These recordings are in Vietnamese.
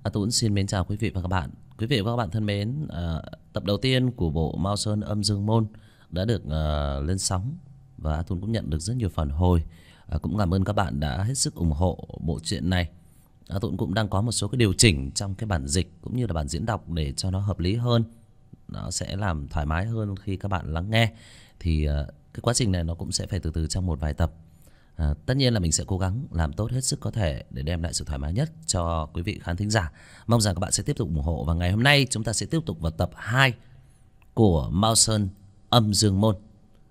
Tuấn xin mến chào quý vị và các bạn. Quý vị và các bạn thân mến, tập đầu tiên của bộ Mao Sơn Âm Dương Môn đã được lên sóng và Tuấn cũng nhận được rất nhiều phản hồi. Cũng cảm ơn các bạn đã hết sức ủng hộ bộ truyện này. Tuấn cũng đang có một số cái điều chỉnh trong cái bản dịch cũng như là bản diễn đọc để cho nó hợp lý hơn. Nó sẽ làm thoải mái hơn khi các bạn lắng nghe. Thì cái quá trình này nó cũng sẽ phải từ từ trong một vài tập. Tất nhiên là mình sẽ cố gắng làm tốt hết sức có thể để đem lại sự thoải mái nhất cho quý vị khán thính giả. Mong rằng các bạn sẽ tiếp tục ủng hộ. Và ngày hôm nay chúng ta sẽ tiếp tục vào tập 2 của Mao Sơn Âm Dương Môn.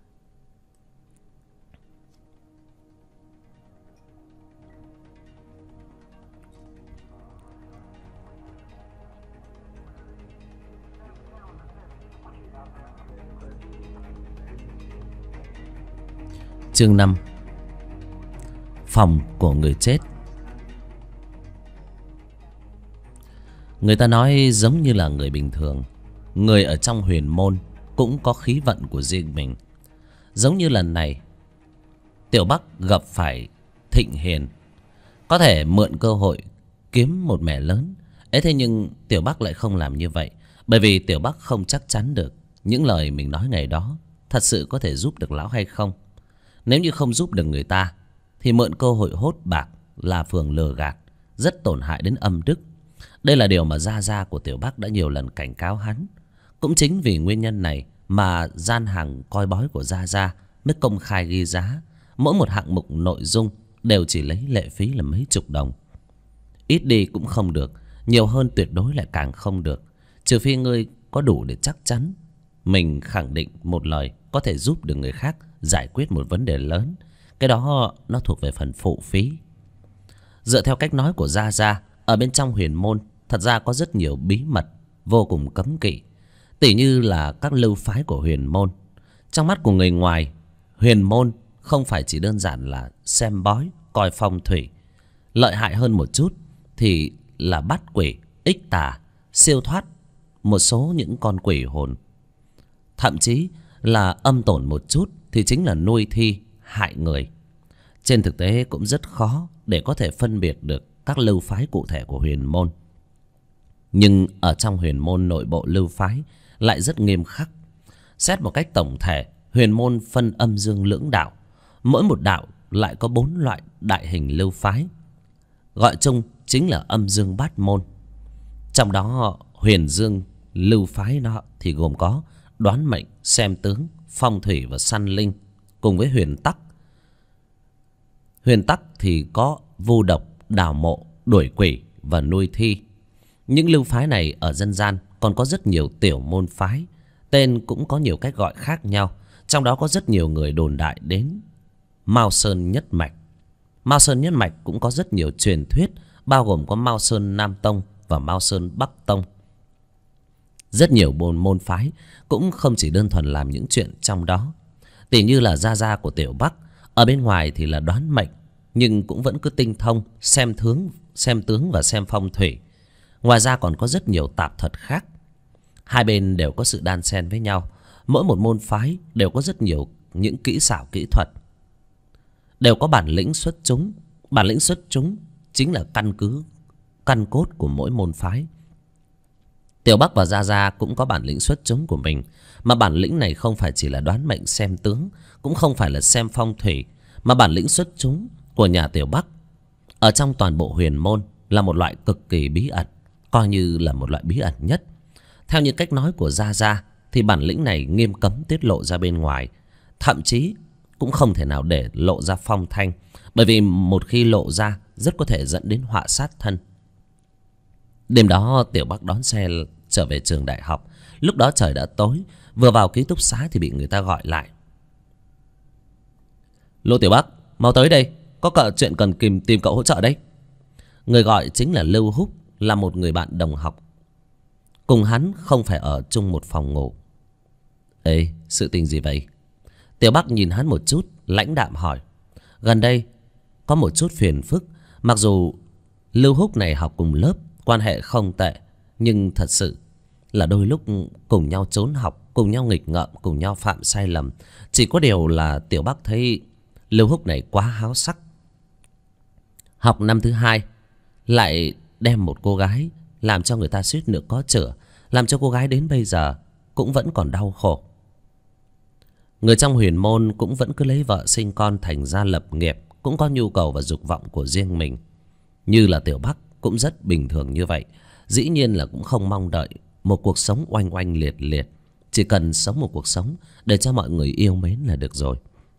Chương 5: Phòng của người chết. Người ta nói giống như là người bình thường, người ở trong huyền môn cũng có khí vận của riêng mình. Giống như lần này Tiểu Bắc gặp phải Thịnh Hiền, có thể mượn cơ hội kiếm một mẻ lớn ấy. Thế nhưng Tiểu Bắc lại không làm như vậy, bởi vì Tiểu Bắc không chắc chắn được những lời mình nói ngày đó thật sự có thể giúp được lão hay không. Nếu như không giúp được người ta thì mượn cơ hội hốt bạc là phường lừa gạt, rất tổn hại đến âm đức. Đây là điều mà gia gia của Tiểu Bắc đã nhiều lần cảnh cáo hắn. Cũng chính vì nguyên nhân này mà gian hàng coi bói của gia gia mới công khai ghi giá. Mỗi một hạng mục nội dung đều chỉ lấy lệ phí là mấy chục đồng. Ít đi cũng không được, nhiều hơn tuyệt đối lại càng không được. Trừ phi ngươi có đủ để chắc chắn mình khẳng định một lời có thể giúp được người khác giải quyết một vấn đề lớn. Cái đó nó thuộc về phần phụ phí. Dựa theo cách nói của gia gia, ở bên trong huyền môn thật ra có rất nhiều bí mật vô cùng cấm kỵ, tỉ như là các lưu phái của huyền môn. Trong mắt của người ngoài, huyền môn không phải chỉ đơn giản là xem bói, coi phong thủy. Lợi hại hơn một chút thì là bắt quỷ, ích tà, siêu thoát một số những con quỷ hồn. Thậm chí là âm tổn một chút thì chính là nuôi thi, hại người. Trên thực tế cũng rất khó để có thể phân biệt được các lưu phái cụ thể của huyền môn. Nhưng ở trong huyền môn nội bộ lưu phái lại rất nghiêm khắc. Xét một cách tổng thể, huyền môn phân âm dương lưỡng đạo. Mỗi một đạo lại có 4 loại đại hình lưu phái, gọi chung chính là âm dương bát môn. Trong đó huyền dương lưu phái đó thì gồm có đoán mệnh, xem tướng, phong thủy và săn linh, cùng với huyền tắc. Huyền tắc thì có vu độc, đào mộ, đuổi quỷ và nuôi thi. Những lưu phái này ở dân gian còn có rất nhiều tiểu môn phái, tên cũng có nhiều cách gọi khác nhau. Trong đó có rất nhiều người đồn đại đến Mao Sơn nhất mạch. Mao Sơn nhất mạch cũng có rất nhiều truyền thuyết, bao gồm có Mao Sơn Nam Tông và Mao Sơn Bắc Tông. Rất nhiều môn phái cũng không chỉ đơn thuần làm những chuyện trong đó. Tỉ như là gia gia của Tiểu Bắc, ở bên ngoài thì là đoán mệnh, nhưng cũng vẫn cứ tinh thông xem tướng và xem phong thủy. Ngoài ra còn có rất nhiều tạp thuật khác. Hai bên đều có sự đan xen với nhau. Mỗi một môn phái đều có rất nhiều những kỹ xảo kỹ thuật, đều có bản lĩnh xuất chúng. Bản lĩnh xuất chúng chính là căn cốt của mỗi môn phái. Tiểu Bắc và gia gia cũng có bản lĩnh xuất chúng của mình, mà bản lĩnh này không phải chỉ là đoán mệnh xem tướng, cũng không phải là xem phong thủy, mà bản lĩnh xuất chúng của nhà Tiểu Bắc ở trong toàn bộ huyền môn là một loại cực kỳ bí ẩn, coi như là một loại bí ẩn nhất. Theo như cách nói của gia gia thì bản lĩnh này nghiêm cấm tiết lộ ra bên ngoài, thậm chí cũng không thể nào để lộ ra phong thanh, bởi vì một khi lộ ra rất có thể dẫn đến họa sát thân. Đêm đó Tiểu Bắc đón xe trở về trường đại học. Lúc đó trời đã tối, vừa vào ký túc xá thì bị người ta gọi lại. Lô Tiểu Bắc, mau tới đây, có chuyện cần tìm cậu hỗ trợ đấy. Người gọi chính là Lưu Húc, là một người bạn đồng học. Cùng hắn không phải ở chung một phòng ngủ. Ê, sự tình gì vậy? Tiểu Bắc nhìn hắn một chút, lãnh đạm hỏi. Gần đây có một chút phiền phức. Mặc dù Lưu Húc này học cùng lớp, quan hệ không tệ, nhưng thật sự là đôi lúc cùng nhau trốn học, cùng nhau nghịch ngợm, cùng nhau phạm sai lầm. Chỉ có điều là Tiểu Bắc thấy Lưu Húc này quá háo sắc. Học năm thứ 2 lại đem một cô gái làm cho người ta suýt nữa có chữa, làm cho cô gái đến bây giờ cũng vẫn còn đau khổ. Người trong huyền môn cũng vẫn cứ lấy vợ sinh con, thành ra lập nghiệp, cũng có nhu cầu và dục vọng của riêng mình. Như là Tiểu Bắc cũng rất bình thường như vậy. Dĩ nhiên là cũng không mong đợi một cuộc sống oanh oanh liệt liệt, chỉ cần sống một cuộc sống để cho mọi người yêu mến là được rồi.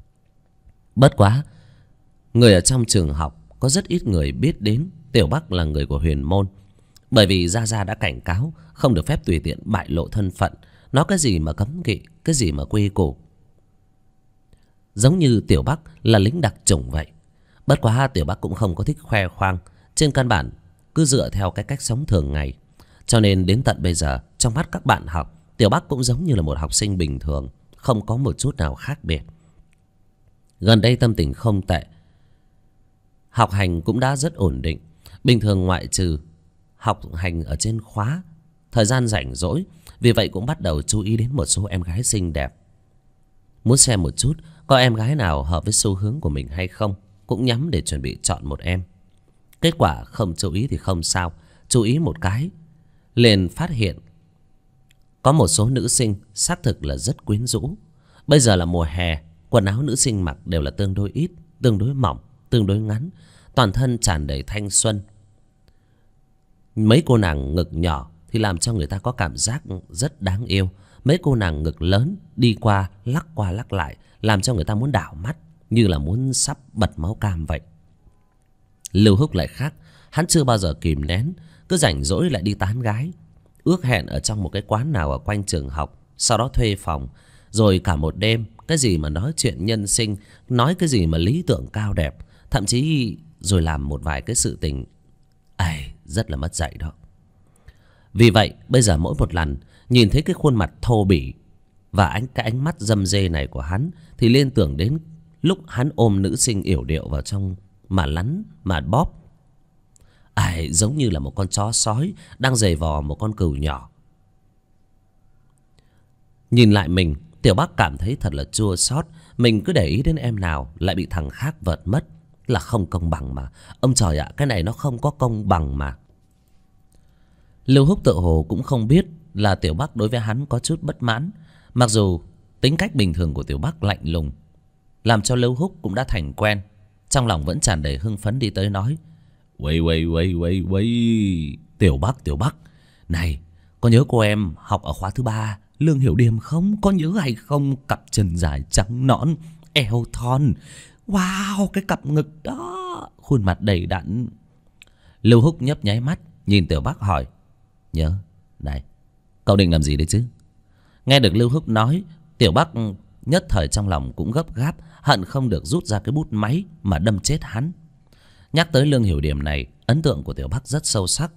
Bất quá, người ở trong trường học có rất ít người biết đến Tiểu Bắc là người của huyền môn, bởi vì Gia Gia đã cảnh cáo không được phép tùy tiện bại lộ thân phận. Nói cái gì mà cấm kỵ, cái gì mà quy củ. Giống như Tiểu Bắc là lính đặc chủng vậy. Bất quá Tiểu Bắc cũng không có thích khoe khoang, trên căn bản cứ dựa theo cái cách sống thường ngày. Cho nên đến tận bây giờ, trong mắt các bạn học, Tiểu Bắc cũng giống như là một học sinh bình thường, không có một chút nào khác biệt. Gần đây tâm tình không tệ, học hành cũng đã rất ổn định. Bình thường ngoại trừ học hành ở trên khóa, thời gian rảnh rỗi, vì vậy cũng bắt đầu chú ý đến một số em gái xinh đẹp. Muốn xem một chút có em gái nào hợp với xu hướng của mình hay không, cũng nhắm để chuẩn bị chọn một em. Kết quả không chú ý thì không sao, chú ý một cái liền phát hiện có một số nữ sinh xác thực là rất quyến rũ. Bây giờ là mùa hè, quần áo nữ sinh mặc đều là tương đối ít, tương đối mỏng, tương đối ngắn, toàn thân tràn đầy thanh xuân. Mấy cô nàng ngực nhỏ thì làm cho người ta có cảm giác rất đáng yêu. Mấy cô nàng ngực lớn đi qua lắc lại, làm cho người ta muốn đảo mắt, như là muốn sắp bật máu cam vậy. Lưu Húc lại khác, hắn chưa bao giờ kìm nén, cứ rảnh rỗi lại đi tán gái. Ước hẹn ở trong một cái quán nào ở quanh trường học, sau đó thuê phòng, rồi cả một đêm, cái gì mà nói chuyện nhân sinh, nói cái gì mà lý tưởng cao đẹp, thậm chí rồi làm một vài cái sự tình rất là mất dạy đó. Vì vậy bây giờ mỗi một lần nhìn thấy cái khuôn mặt thô bỉ và cái ánh mắt dâm dê này của hắn, thì liên tưởng đến lúc hắn ôm nữ sinh yểu điệu vào trong mà lắn mà bóp, giống như là một con chó sói đang giày vò một con cừu nhỏ. Nhìn lại mình, Tiểu Bắc cảm thấy thật là chua xót. Mình cứ để ý đến em nào lại bị thằng khác vợt mất, là không công bằng mà. Ông trời ạ, cái này nó không có công bằng mà. Lưu Húc tự hồ cũng không biết là Tiểu Bắc đối với hắn có chút bất mãn. Mặc dù tính cách bình thường của Tiểu Bắc lạnh lùng, làm cho Lưu Húc cũng đã thành quen. Trong lòng vẫn tràn đầy hưng phấn đi tới nói: Uầy, Tiểu Bắc, này, có nhớ cô em học ở khóa thứ 3 Lương Hiểu Điềm không? Có nhớ hay không? Cặp chân dài trắng nõn, eo thon, wow, cái cặp ngực đó, khuôn mặt đầy đặn. Lưu Húc nhấp nháy mắt nhìn Tiểu Bắc hỏi: Nhớ, này, cậu định làm gì đấy chứ? Nghe được Lưu Húc nói, Tiểu Bắc nhất thời trong lòng cũng gấp gáp, hận không được rút ra cái bút máy mà đâm chết hắn. Nhắc tới Lương Hiểu Điềm này, ấn tượng của Tiểu Bắc rất sâu sắc.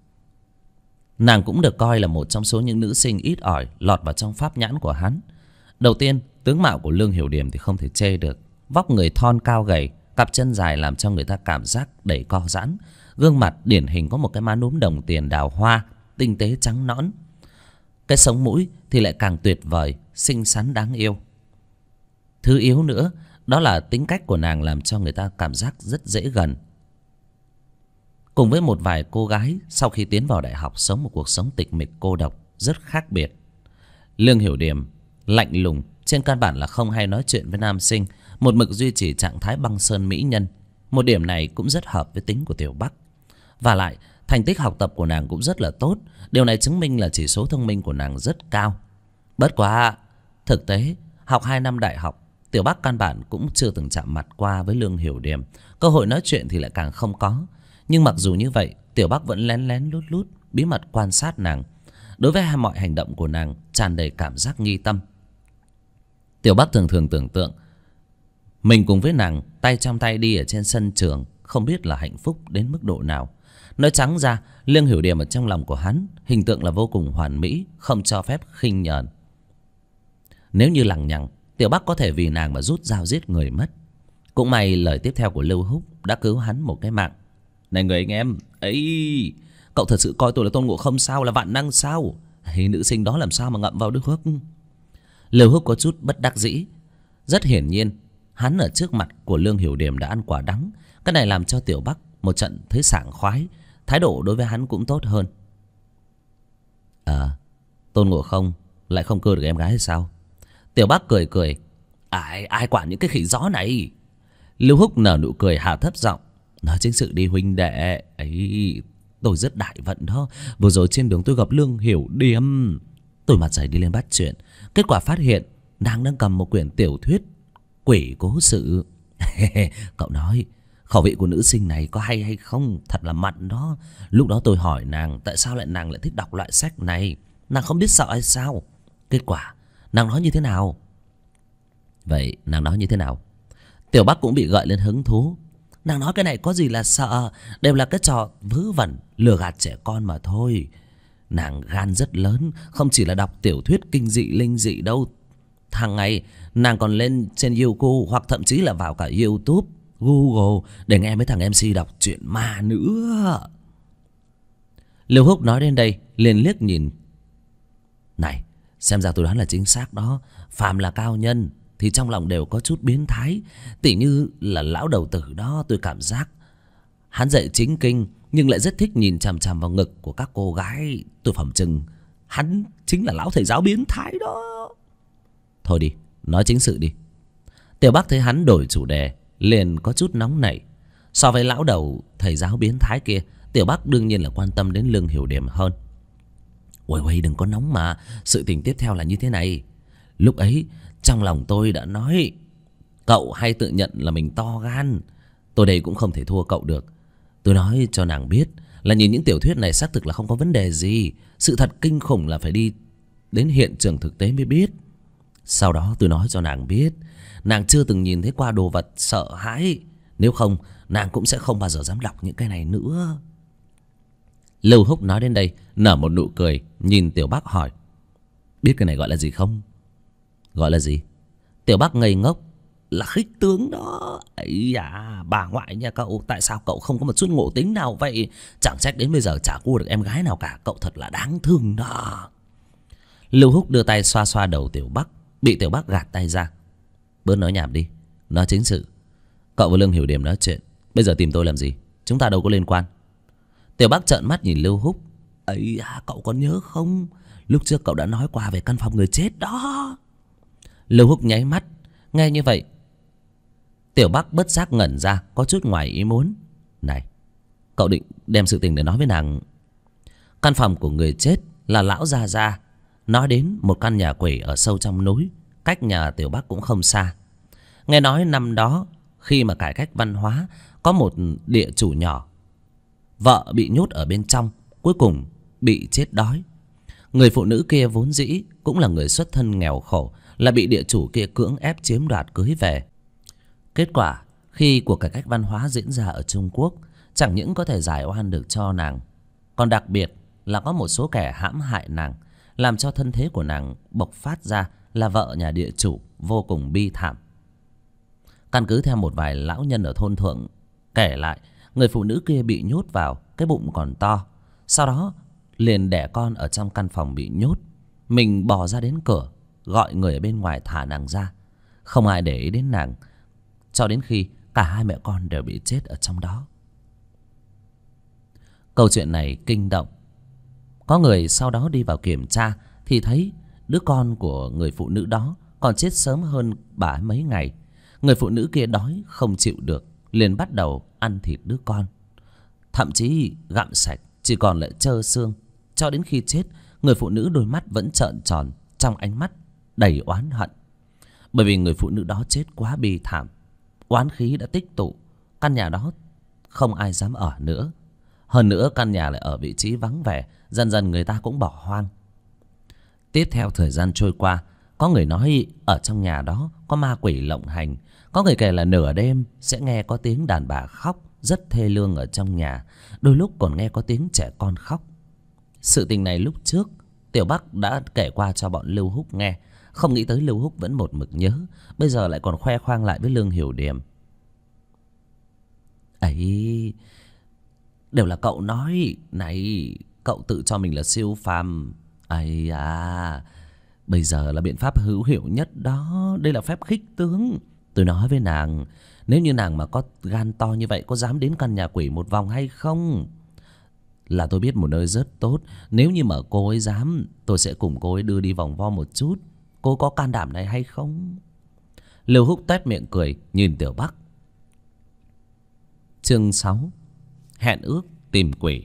Nàng cũng được coi là một trong số những nữ sinh ít ỏi lọt vào trong pháp nhãn của hắn. Đầu tiên, tướng mạo của Lương Hiểu Điềm thì không thể chê được. Vóc người thon cao gầy, cặp chân dài làm cho người ta cảm giác đầy co giãn. Gương mặt điển hình có một cái má núm đồng tiền đào hoa, tinh tế trắng nõn. Cái sống mũi thì lại càng tuyệt vời, xinh xắn đáng yêu. Thứ yếu nữa, đó là tính cách của nàng làm cho người ta cảm giác rất dễ gần. Cùng với một vài cô gái sau khi tiến vào đại học sống một cuộc sống tịch mịch cô độc rất khác biệt. Lương Hiểu Điềm lạnh lùng, trên căn bản là không hay nói chuyện với nam sinh, một mực duy trì trạng thái băng sơn mỹ nhân. Một điểm này cũng rất hợp với tính của Tiểu Bắc. Và lại thành tích học tập của nàng cũng rất là tốt. Điều này chứng minh là chỉ số thông minh của nàng rất cao. Bất quá thực tế học 2 năm đại học, Tiểu Bắc căn bản cũng chưa từng chạm mặt qua với Lương Hiểu Điềm. Cơ hội nói chuyện thì lại càng không có. Nhưng mặc dù như vậy, Tiểu Bắc vẫn lén lén lút lút bí mật quan sát nàng. Đối với mọi hành động của nàng tràn đầy cảm giác nghi tâm. Tiểu Bắc thường thường tưởng tượng mình cùng với nàng tay trong tay đi ở trên sân trường, không biết là hạnh phúc đến mức độ nào. Nói trắng ra, Lương Hiểu Điềm ở trong lòng của hắn hình tượng là vô cùng hoàn mỹ, không cho phép khinh nhờn. Nếu như lằng nhằng, Tiểu Bắc có thể vì nàng mà rút dao giết người mất. Cũng may lời tiếp theo của Lưu Húc đã cứu hắn một cái mạng. Này người anh em ấy, cậu thật sự coi tôi là Tôn Ngộ Không sao, là vạn năng sao? Hay nữ sinh đó làm sao mà ngậm vào được hước? Lưu Húc có chút bất đắc dĩ. Rất hiển nhiên hắn ở trước mặt của Lương Hiểu Điềm đã ăn quả đắng. Cái này làm cho Tiểu Bắc một trận thấy sảng khoái, thái độ đối với hắn cũng tốt hơn. À, Tôn Ngộ Không lại không cưa được em gái hay sao? Tiểu Bắc cười cười. Ai quản những cái khỉ gió này. Lưu Húc nở nụ cười hạ thấp giọng. Nói chính sự đi huynh đệ ấy. Tôi rất đại vận đó. Vừa rồi trên đường tôi gặp Lương Hiểu Điềm. Tôi mặt dày đi lên bắt chuyện. Kết quả phát hiện nàng đang cầm một quyển tiểu thuyết Quỷ Cố Sự. Cậu nói khẩu vị của nữ sinh này có hay hay không? Thật là mặn đó. Lúc đó tôi hỏi nàng tại sao nàng lại thích đọc loại sách này. Nàng không biết sợ hay sao? Kết quả nàng nói như thế nào? Vậy nàng nói như thế nào? Tiểu Bắc cũng bị gợi lên hứng thú. Nàng nói cái này có gì là sợ, đều là cái trò vớ vẩn lừa gạt trẻ con mà thôi. Nàng gan rất lớn, không chỉ là đọc tiểu thuyết kinh dị linh dị đâu. Hàng ngày nàng còn lên trên YouTube hoặc thậm chí là vào cả YouTube, Google để nghe mấy thằng MC đọc truyện ma nữa. Lưu Húc nói đến đây liền liếc nhìn. Này, xem ra tôi đoán là chính xác đó. Phàm là cao nhân thì trong lòng đều có chút biến thái. Tỉ như là lão đầu tử đó, tôi cảm giác hắn dạy chính kinh nhưng lại rất thích nhìn chằm chằm vào ngực của các cô gái. Tôi phỏng chừng hắn chính là lão thầy giáo biến thái đó. Thôi đi, nói chính sự đi. Tiểu Bắc thấy hắn đổi chủ đề liền có chút nóng nảy. So với lão đầu thầy giáo biến thái kia, Tiểu Bắc đương nhiên là quan tâm đến Lương Hiểu Điềm hơn. Ôi đừng có nóng mà. Sự tình tiếp theo là như thế này. Lúc ấy trong lòng tôi đã nói cậu hay tự nhận là mình to gan. Tôi đây cũng không thể thua cậu được. Tôi nói cho nàng biết là nhìn những tiểu thuyết này xác thực là không có vấn đề gì. Sự thật kinh khủng là phải đi đến hiện trường thực tế mới biết. Sau đó tôi nói cho nàng biết nàng chưa từng nhìn thấy qua đồ vật sợ hãi. Nếu không nàng cũng sẽ không bao giờ dám đọc những cái này nữa. Lưu Húc nói đến đây nở một nụ cười, nhìn Tiểu Bắc hỏi. Biết cái này gọi là gì không? Gọi là gì? Tiểu Bắc ngây ngốc. Là khích tướng đó. Ấy à, bà ngoại nha cậu. Tại sao cậu không có một chút ngộ tính nào vậy? Chẳng trách đến bây giờ chả cua được em gái nào cả. Cậu thật là đáng thương đó. Lưu Húc đưa tay xoa xoa đầu Tiểu Bắc, bị Tiểu Bắc gạt tay ra. Bớt nói nhảm đi, nói chính sự. Cậu và Lương Hiểu Điềm nói chuyện, bây giờ tìm tôi làm gì? Chúng ta đâu có liên quan. Tiểu Bắc trợn mắt nhìn Lưu Húc. Ấy à, cậu còn nhớ không? Lúc trước cậu đã nói qua về căn phòng người chết đó. Lưu Húc nháy mắt. Nghe như vậy Tiểu Bắc bất giác ngẩn ra, có chút ngoài ý muốn. Này, cậu định đem sự tình để nói với nàng? Căn phòng của người chết là lão Gia Gia nói đến một căn nhà quỷ ở sâu trong núi, cách nhà Tiểu Bắc cũng không xa. Nghe nói năm đó khi mà cải cách văn hóa, có một địa chủ nhỏ, vợ bị nhốt ở bên trong, cuối cùng bị chết đói. Người phụ nữ kia vốn dĩ cũng là người xuất thân nghèo khổ, là bị địa chủ kia cưỡng ép chiếm đoạt cưới về. Kết quả khi cuộc cải cách văn hóa diễn ra ở Trung Quốc, chẳng những có thể giải oan được cho nàng, còn đặc biệt là có một số kẻ hãm hại nàng, làm cho thân thế của nàng bộc phát ra là vợ nhà địa chủ vô cùng bi thảm. Căn cứ theo một vài lão nhân ở thôn thượng kể lại, người phụ nữ kia bị nhốt vào, cái bụng còn to, sau đó liền đẻ con ở trong căn phòng bị nhốt. Mình bò ra đến cửa, gọi người ở bên ngoài thả nàng ra. Không ai để ý đến nàng, cho đến khi cả hai mẹ con đều bị chết ở trong đó. Câu chuyện này kinh động. Có người sau đó đi vào kiểm tra thì thấy đứa con của người phụ nữ đó còn chết sớm hơn bà ấy mấy ngày. Người phụ nữ kia đói không chịu được, liền bắt đầu ăn thịt đứa con, thậm chí gặm sạch chỉ còn lại trơ xương. Cho đến khi chết, người phụ nữ đôi mắt vẫn trợn tròn, trong ánh mắt đầy oán hận. Bởi vì người phụ nữ đó chết quá bi thảm, oán khí đã tích tụ, căn nhà đó không ai dám ở nữa. Hơn nữa căn nhà lại ở vị trí vắng vẻ, dần dần người ta cũng bỏ hoang. Tiếp theo thời gian trôi qua, có người nói ở trong nhà đó có ma quỷ lộng hành. Có người kể là nửa đêm sẽ nghe có tiếng đàn bà khóc rất thê lương ở trong nhà, đôi lúc còn nghe có tiếng trẻ con khóc. Sự tình này lúc trước Tiểu Bắc đã kể qua cho bọn Lưu Húc nghe, không nghĩ tới Lưu Húc vẫn một mực nhớ, bây giờ lại còn khoe khoang lại với Lương Hiểu Điềm. Ấy, đều là cậu nói. Này, cậu tự cho mình là siêu phàm. Ấy à, bây giờ là biện pháp hữu hiệu nhất đó. Đây là phép khích tướng. Tôi nói với nàng, nếu như nàng mà có gan to như vậy, có dám đến căn nhà quỷ một vòng hay không? là tôi biết một nơi rất tốt. Nếu như mà cô ấy dám, tôi sẽ cùng cô ấy đưa đi vòng vo một chút. Cô có can đảm này hay không? Lưu Húc toét miệng cười nhìn Tiểu Bắc. Chương 6. Hẹn ước tìm quỷ.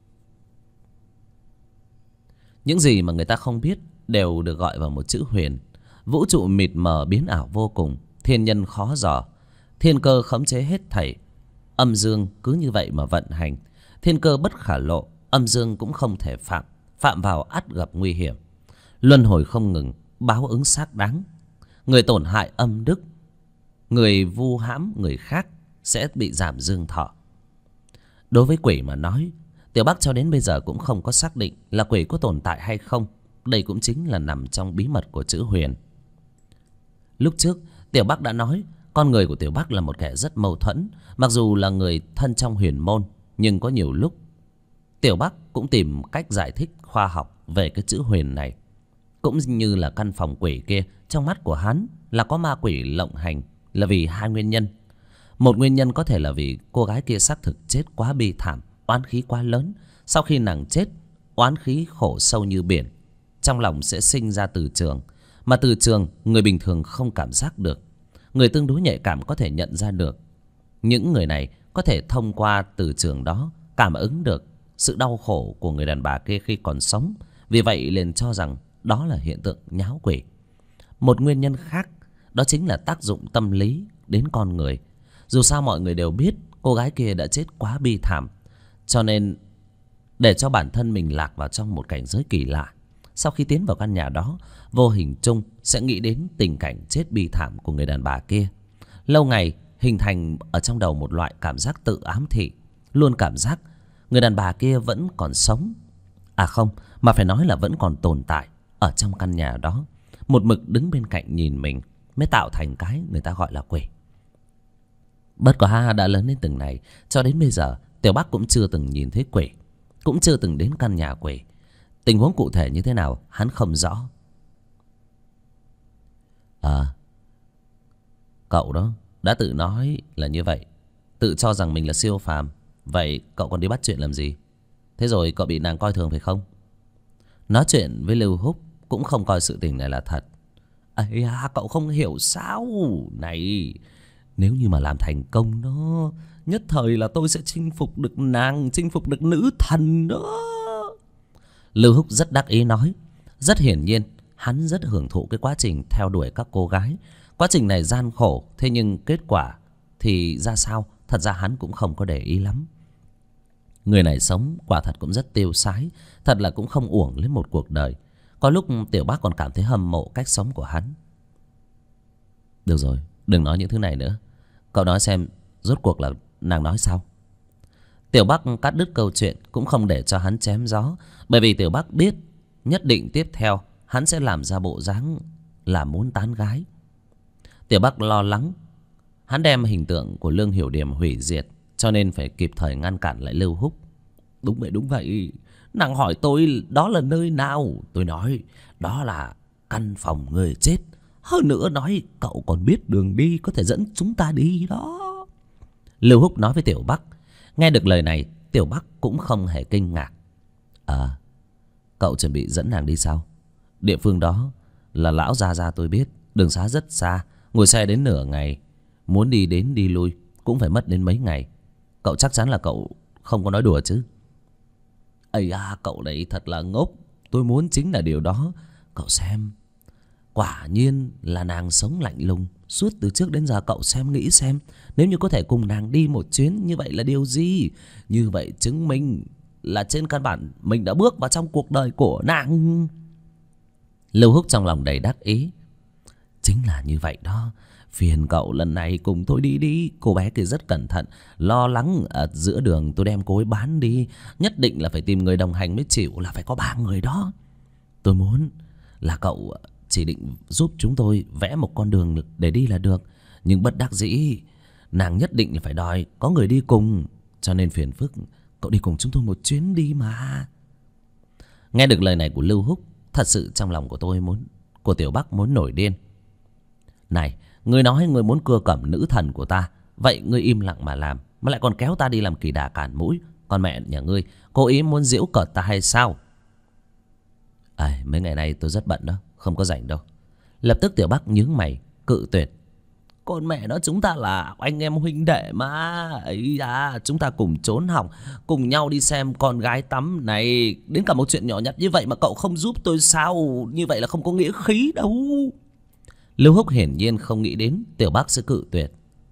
Những gì mà người ta không biết đều được gọi vào một chữ huyền. Vũ trụ mịt mờ biến ảo vô cùng, thiên nhân khó dò, thiên cơ khống chế hết thảy. Âm dương cứ như vậy mà vận hành. Thiên cơ bất khả lộ, âm dương cũng không thể phạm vào ắt gặp nguy hiểm. Luân hồi không ngừng, báo ứng xác đáng. Người tổn hại âm đức, người vu hãm người khác sẽ bị giảm dương thọ. Đối với quỷ mà nói, Tiểu Bắc cho đến bây giờ cũng không có xác định là quỷ có tồn tại hay không. Đây cũng chính là nằm trong bí mật của chữ huyền. Lúc trước Tiểu Bắc đã nói con người của Tiểu Bắc là một kẻ rất mâu thuẫn. Mặc dù là người thân trong huyền môn, nhưng có nhiều lúc Tiểu Bắc cũng tìm cách giải thích khoa học về cái chữ huyền này. Cũng như là căn phòng quỷ kia, trong mắt của hắn là có ma quỷ lộng hành là vì hai nguyên nhân. Một nguyên nhân có thể là vì cô gái kia xác thực chết quá bi thảm, oán khí quá lớn. Sau khi nàng chết, oán khí khổ sâu như biển, trong lòng sẽ sinh ra từ trường. Mà từ trường người bình thường không cảm giác được, người tương đối nhạy cảm có thể nhận ra được. Những người này có thể thông qua từ trường đó cảm ứng được sự đau khổ của người đàn bà kia khi còn sống. Vì vậy liền cho rằng đó là hiện tượng nháo quỷ. Một nguyên nhân khác đó chính là tác dụng tâm lý đến con người. Dù sao mọi người đều biết cô gái kia đã chết quá bi thảm, cho nên để cho bản thân mình lạc vào trong một cảnh giới kỳ lạ, sau khi tiến vào căn nhà đó, vô hình chung sẽ nghĩ đến tình cảnh chết bi thảm của người đàn bà kia. Lâu ngày hình thành ở trong đầu một loại cảm giác tự ám thị, luôn cảm giác người đàn bà kia vẫn còn sống. À không, mà phải nói là vẫn còn tồn tại ở trong căn nhà đó, một mực đứng bên cạnh nhìn mình, mới tạo thành cái người ta gọi là quỷ. Bất quá đã lớn đến từng này, cho đến bây giờ Tiểu Bắc cũng chưa từng nhìn thấy quỷ, cũng chưa từng đến căn nhà quỷ. Tình huống cụ thể như thế nào hắn không rõ. Cậu đó đã tự nói là như vậy, tự cho rằng mình là siêu phàm. Vậy cậu còn đi bắt chuyện làm gì? Thế rồi cậu bị nàng coi thường phải không? Nói chuyện với Lưu Húc cũng không coi sự tình này là thật. Ây à, cậu không hiểu sao? Này, nếu như mà làm thành công đó, nhất thời là tôi sẽ chinh phục được nàng, chinh phục được nữ thần đó. Lưu Húc rất đắc ý nói. Rất hiển nhiên hắn rất hưởng thụ cái quá trình theo đuổi các cô gái. Quá trình này gian khổ, thế nhưng kết quả thì ra sao, thật ra hắn cũng không có để ý lắm. Người này sống quả thật cũng rất tiêu sái, thật là cũng không uổng lấy một cuộc đời. Có lúc Tiểu Bắc còn cảm thấy hâm mộ cách sống của hắn. Được rồi, đừng nói những thứ này nữa. Cậu nói xem rốt cuộc là nàng nói sao? Tiểu Bắc cắt đứt câu chuyện, cũng không để cho hắn chém gió. Bởi vì Tiểu Bắc biết nhất định tiếp theo hắn sẽ làm ra bộ dáng là muốn tán gái. Tiểu Bắc lo lắng hắn đem hình tượng của Lương Hiểu Điềm hủy diệt, cho nên phải kịp thời ngăn cản lại Lưu Húc. Đúng vậy. Nàng hỏi tôi đó là nơi nào, tôi nói đó là căn phòng người chết. Hơn nữa nói cậu còn biết đường đi, có thể dẫn chúng ta đi đó. Lưu Húc nói với Tiểu Bắc. Nghe được lời này, Tiểu Bắc cũng không hề kinh ngạc. Cậu chuẩn bị dẫn nàng đi sao? Địa phương đó là lão gia tôi biết, đường xá rất xa, ngồi xe đến nửa ngày, muốn đi đến đi lui cũng phải mất đến mấy ngày. Cậu chắc chắn là cậu không có nói đùa chứ? Ây à, cậu đấy thật là ngốc. Tôi muốn chính là điều đó. Cậu xem, quả nhiên là nàng sống lạnh lùng suốt từ trước đến giờ. Cậu xem, nghĩ xem, nếu như có thể cùng nàng đi một chuyến, như vậy là điều gì? Như vậy chứng minh là trên căn bản mình đã bước vào trong cuộc đời của nàng. Lưu Húc trong lòng đầy đắc ý. Chính là như vậy đó. Phiền cậu lần này cùng tôi đi đi. Cô bé kia rất cẩn thận, lo lắng ở giữa đường tôi đem cô ấy bán đi. Nhất định là phải tìm người đồng hành mới chịu, là phải có 3 người đó. Tôi muốn là cậu chỉ định giúp chúng tôi vẽ một con đường để đi là được. Nhưng bất đắc dĩ nàng nhất định là phải đòi có người đi cùng, cho nên phiền phức cậu đi cùng chúng tôi một chuyến đi mà. Nghe được lời này của Lưu Húc, thật sự trong lòng của Tiểu Bắc muốn nổi điên. Này, ngươi nói ngươi muốn cưa cẩm nữ thần của ta, vậy ngươi im lặng mà làm, mà lại còn kéo ta đi làm kỳ đà cản mũi, Con mẹ nhà ngươi cố ý muốn giễu cợt ta hay sao? Mấy ngày nay tôi rất bận đó, không có rảnh đâu. Lập tức Tiểu Bắc nhướng mày cự tuyệt. Con mẹ nó, chúng ta là anh em huynh đệ mà. Ấy à, chúng ta cùng trốn học, cùng nhau đi xem con gái tắm này. Đến cả một chuyện nhỏ nhặt như vậy mà cậu không giúp tôi sao? Như vậy là không có nghĩa khí đâu. Lưu Húc hiển nhiên không nghĩ đến Tiểu Bắc sẽ cự tuyệt.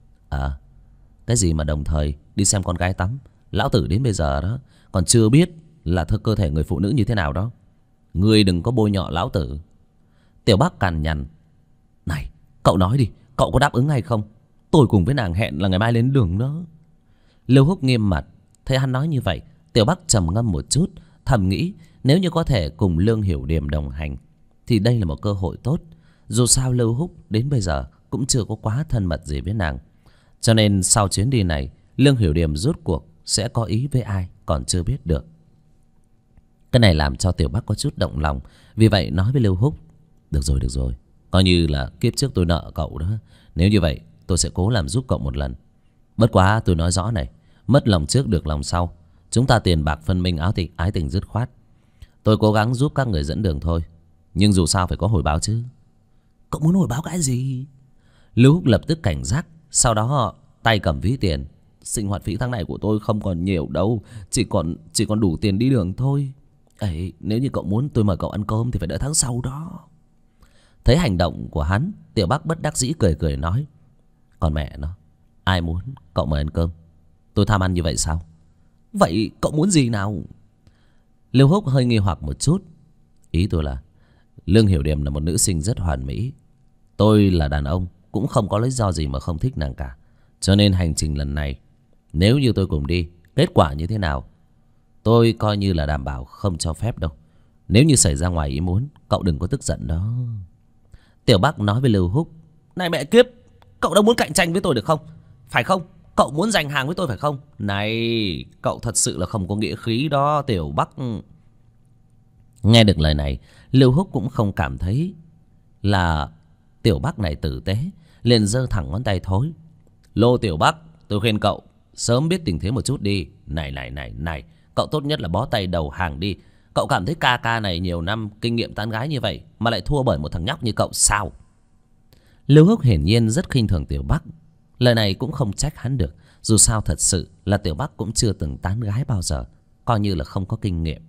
Cái gì mà đồng thời đi xem con gái tắm? Lão tử đến bây giờ đó còn chưa biết là cơ thể người phụ nữ như thế nào đó. Ngươi đừng có bôi nhọ lão tử. Tiểu Bắc cằn nhằn. Này, cậu nói đi, cậu có đáp ứng hay không? Tôi cùng với nàng hẹn là ngày mai lên đường đó. Lưu Húc nghiêm mặt. Thấy hắn nói như vậy, Tiểu Bắc trầm ngâm một chút, thầm nghĩ nếu như có thể cùng Lương Hiểu Điềm đồng hành thì đây là một cơ hội tốt. Dù sao Lưu Húc đến bây giờ cũng chưa có quá thân mật gì với nàng, cho nên sau chuyến đi này Lương Hiểu Điềm rốt cuộc sẽ có ý với ai còn chưa biết được. Cái này làm cho Tiểu Bắc có chút động lòng, vì vậy nói với Lưu Húc. Được rồi, coi như là kiếp trước tôi nợ cậu đó. Nếu như vậy tôi sẽ cố làm giúp cậu một lần. Bất quá tôi nói rõ này, mất lòng trước được lòng sau. Chúng ta tiền bạc phân minh, ái tình dứt khoát. Tôi cố gắng giúp các người dẫn đường thôi, nhưng dù sao phải có hồi báo chứ. Cậu muốn hồi báo cái gì? Lưu Húc lập tức cảnh giác. Sau đó tay cầm ví tiền. Sinh hoạt phí tháng này của tôi không còn nhiều đâu, chỉ còn đủ tiền đi đường thôi. Nếu như cậu muốn tôi mời cậu ăn cơm thì phải đợi tháng sau đó. Thấy hành động của hắn, Tiểu Bắc bất đắc dĩ cười nói. Còn mẹ nó, ai muốn cậu mời ăn cơm? Tôi tham ăn như vậy sao? Vậy cậu muốn gì nào? Lưu Húc hơi nghi hoặc một chút. Ý tôi là Lương Hiểu Điềm là một nữ sinh rất hoàn mỹ. Tôi là đàn ông cũng không có lý do gì mà không thích nàng cả. Cho nên hành trình lần này, nếu như tôi cùng đi, kết quả như thế nào tôi coi như là đảm bảo không cho phép đâu. Nếu như xảy ra ngoài ý muốn, cậu đừng có tức giận đó. Tiểu Bắc nói với Lưu Húc. Này mẹ kiếp, cậu đâu muốn cạnh tranh với tôi được không? Phải không? Cậu muốn giành hàng với tôi phải không? Này, cậu thật sự là không có nghĩa khí đó Tiểu Bắc. Nghe được lời này, Lưu Húc cũng không cảm thấy là Tiểu Bắc này tử tế, liền giơ thẳng ngón tay thối. Lô Tiểu Bắc, tôi khuyên cậu sớm biết tình thế một chút đi. Này, cậu tốt nhất là bó tay đầu hàng đi. Cậu cảm thấy ca này nhiều năm kinh nghiệm tán gái như vậy mà lại thua bởi một thằng nhóc như cậu sao? Lưu Húc hiển nhiên rất khinh thường Tiểu Bắc. Lời này cũng không trách hắn được. Dù sao thật sự là Tiểu Bắc cũng chưa từng tán gái bao giờ, coi như là không có kinh nghiệm.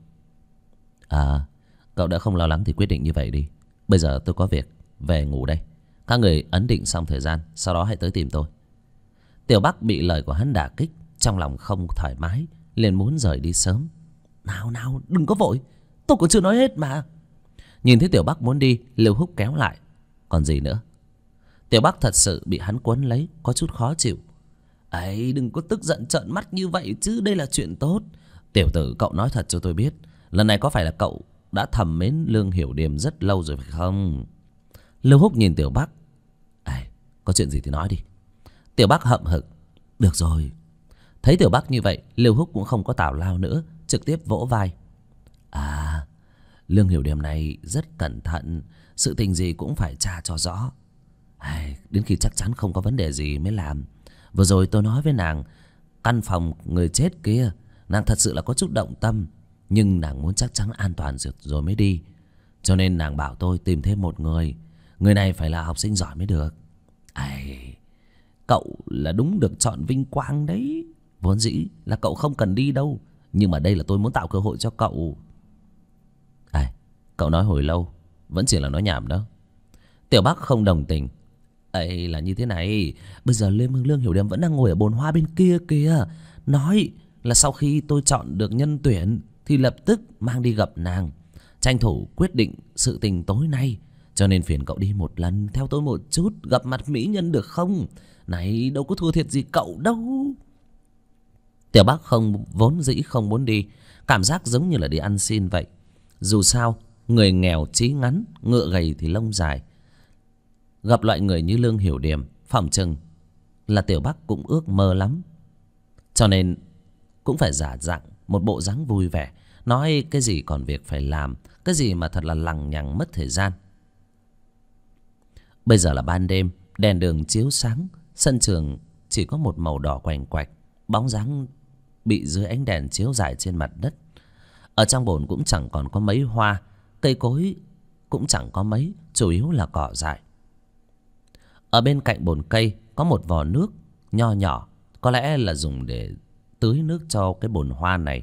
Cậu đã không lo lắng thì quyết định như vậy đi. Bây giờ tôi có việc, về ngủ đây. Các người ấn định xong thời gian, sau đó hãy tới tìm tôi. Tiểu Bắc bị lời của hắn đả kích, trong lòng không thoải mái, liền muốn rời đi sớm. Nào, đừng có vội, tôi còn chưa nói hết mà. Nhìn thấy Tiểu Bắc muốn đi, Lưu Húc kéo lại. Còn gì nữa? Tiểu Bắc thật sự bị hắn quấn lấy, có chút khó chịu. Đừng có tức giận trợn mắt như vậy chứ, đây là chuyện tốt. Tiểu tử, cậu nói thật cho tôi biết, lần này có phải là cậu đã thầm mến Lương Hiểu Điềm rất lâu rồi phải không? Lưu Húc nhìn Tiểu Bắc. Có chuyện gì thì nói đi. Tiểu Bắc hậm hực. Được rồi. Thấy Tiểu Bắc như vậy, Lưu Húc cũng không có tào lao nữa, trực tiếp vỗ vai. Lương Hiểu Điềm này rất cẩn thận, sự tình gì cũng phải tra cho rõ. Đến khi chắc chắn không có vấn đề gì mới làm. Vừa rồi tôi nói với nàng, căn phòng người chết kia, nàng thật sự là có chút động tâm, nhưng nàng muốn chắc chắn an toàn rồi mới đi. Cho nên nàng bảo tôi tìm thêm một người. Người này phải là học sinh giỏi mới được. Cậu là đúng được chọn vinh quang đấy. Vốn dĩ là cậu không cần đi đâu, nhưng mà đây là tôi muốn tạo cơ hội cho cậu. Cậu nói hồi lâu vẫn chỉ là nói nhảm đó. Tiểu Bắc không đồng tình. Là như thế này, bây giờ Lương Hiểu Điềm vẫn đang ngồi ở bồn hoa bên kia kìa. Nói là sau khi tôi chọn được nhân tuyển thì lập tức mang đi gặp nàng, tranh thủ quyết định sự tình tối nay. Cho nên phiền cậu đi một lần theo tôi một chút, gặp mặt mỹ nhân được không? Này, đâu có thua thiệt gì cậu đâu. Tiểu Bắc vốn dĩ không muốn đi, cảm giác giống như là đi ăn xin vậy. Dù sao người nghèo chí ngắn, ngựa gầy thì lông dài. Gặp loại người như Lương Hiểu Điềm, phỏng chừng là Tiểu Bắc cũng ước mơ lắm. Cho nên cũng phải giả dạng một bộ dáng vui vẻ, nói cái gì còn việc phải làm, cái gì mà thật là lằng nhằng mất thời gian. Bây giờ là ban đêm, đèn đường chiếu sáng, sân trường chỉ có một màu đỏ quành quạch, bóng dáng bị dưới ánh đèn chiếu rải trên mặt đất. Ở trong bồn cũng chẳng còn có mấy hoa, cây cối cũng chẳng có mấy, chủ yếu là cỏ dại. Ở bên cạnh bồn cây có một vò nước nho nhỏ, có lẽ là dùng để tưới nước cho cái bồn hoa này.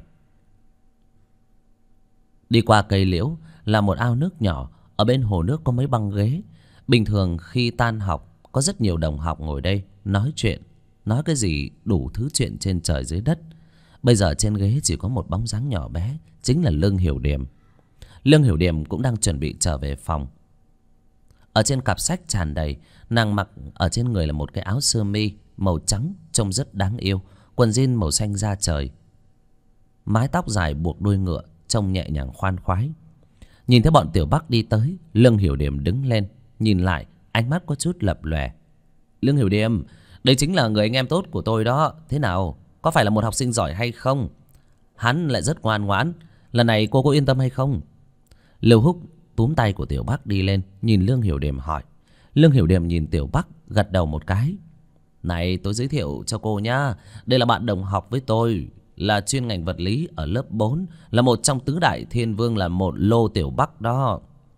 Đi qua cây liễu là một ao nước nhỏ, ở bên hồ nước có mấy băng ghế. Bình thường khi tan học có rất nhiều đồng học ngồi đây nói chuyện, nói cái gì đủ thứ chuyện trên trời dưới đất. Bây giờ trên ghế chỉ có một bóng dáng nhỏ bé, chính là Lương Hiểu Điềm. Lương Hiểu Điềm cũng đang chuẩn bị trở về phòng. Ở trên cặp sách tràn đầy, nàng mặc ở trên người là một cái áo sơ mi màu trắng trông rất đáng yêu, quần jean màu xanh da trời, mái tóc dài buộc đuôi ngựa trông nhẹ nhàng khoan khoái. Nhìn thấy bọn Tiểu Bắc đi tới, Lương Hiểu Điềm đứng lên, nhìn lại, ánh mắt có chút lập lòe. Lương Hiểu Điềm, đây chính là người anh em tốt của tôi đó. Thế nào, có phải là một học sinh giỏi hay không? Hắn lại rất ngoan ngoãn, lần này cô có yên tâm hay không? Lưu Húc túm tay của Tiểu Bắc đi lên, nhìn Lương Hiểu Điềm hỏi. Lương Hiểu Điềm nhìn Tiểu Bắc, gật đầu một cái. Này, tôi giới thiệu cho cô nhá, đây là bạn đồng học với tôi, là chuyên ngành vật lý ở lớp 4, là một trong tứ đại thiên vương, là một lô Tiểu Bắc đó.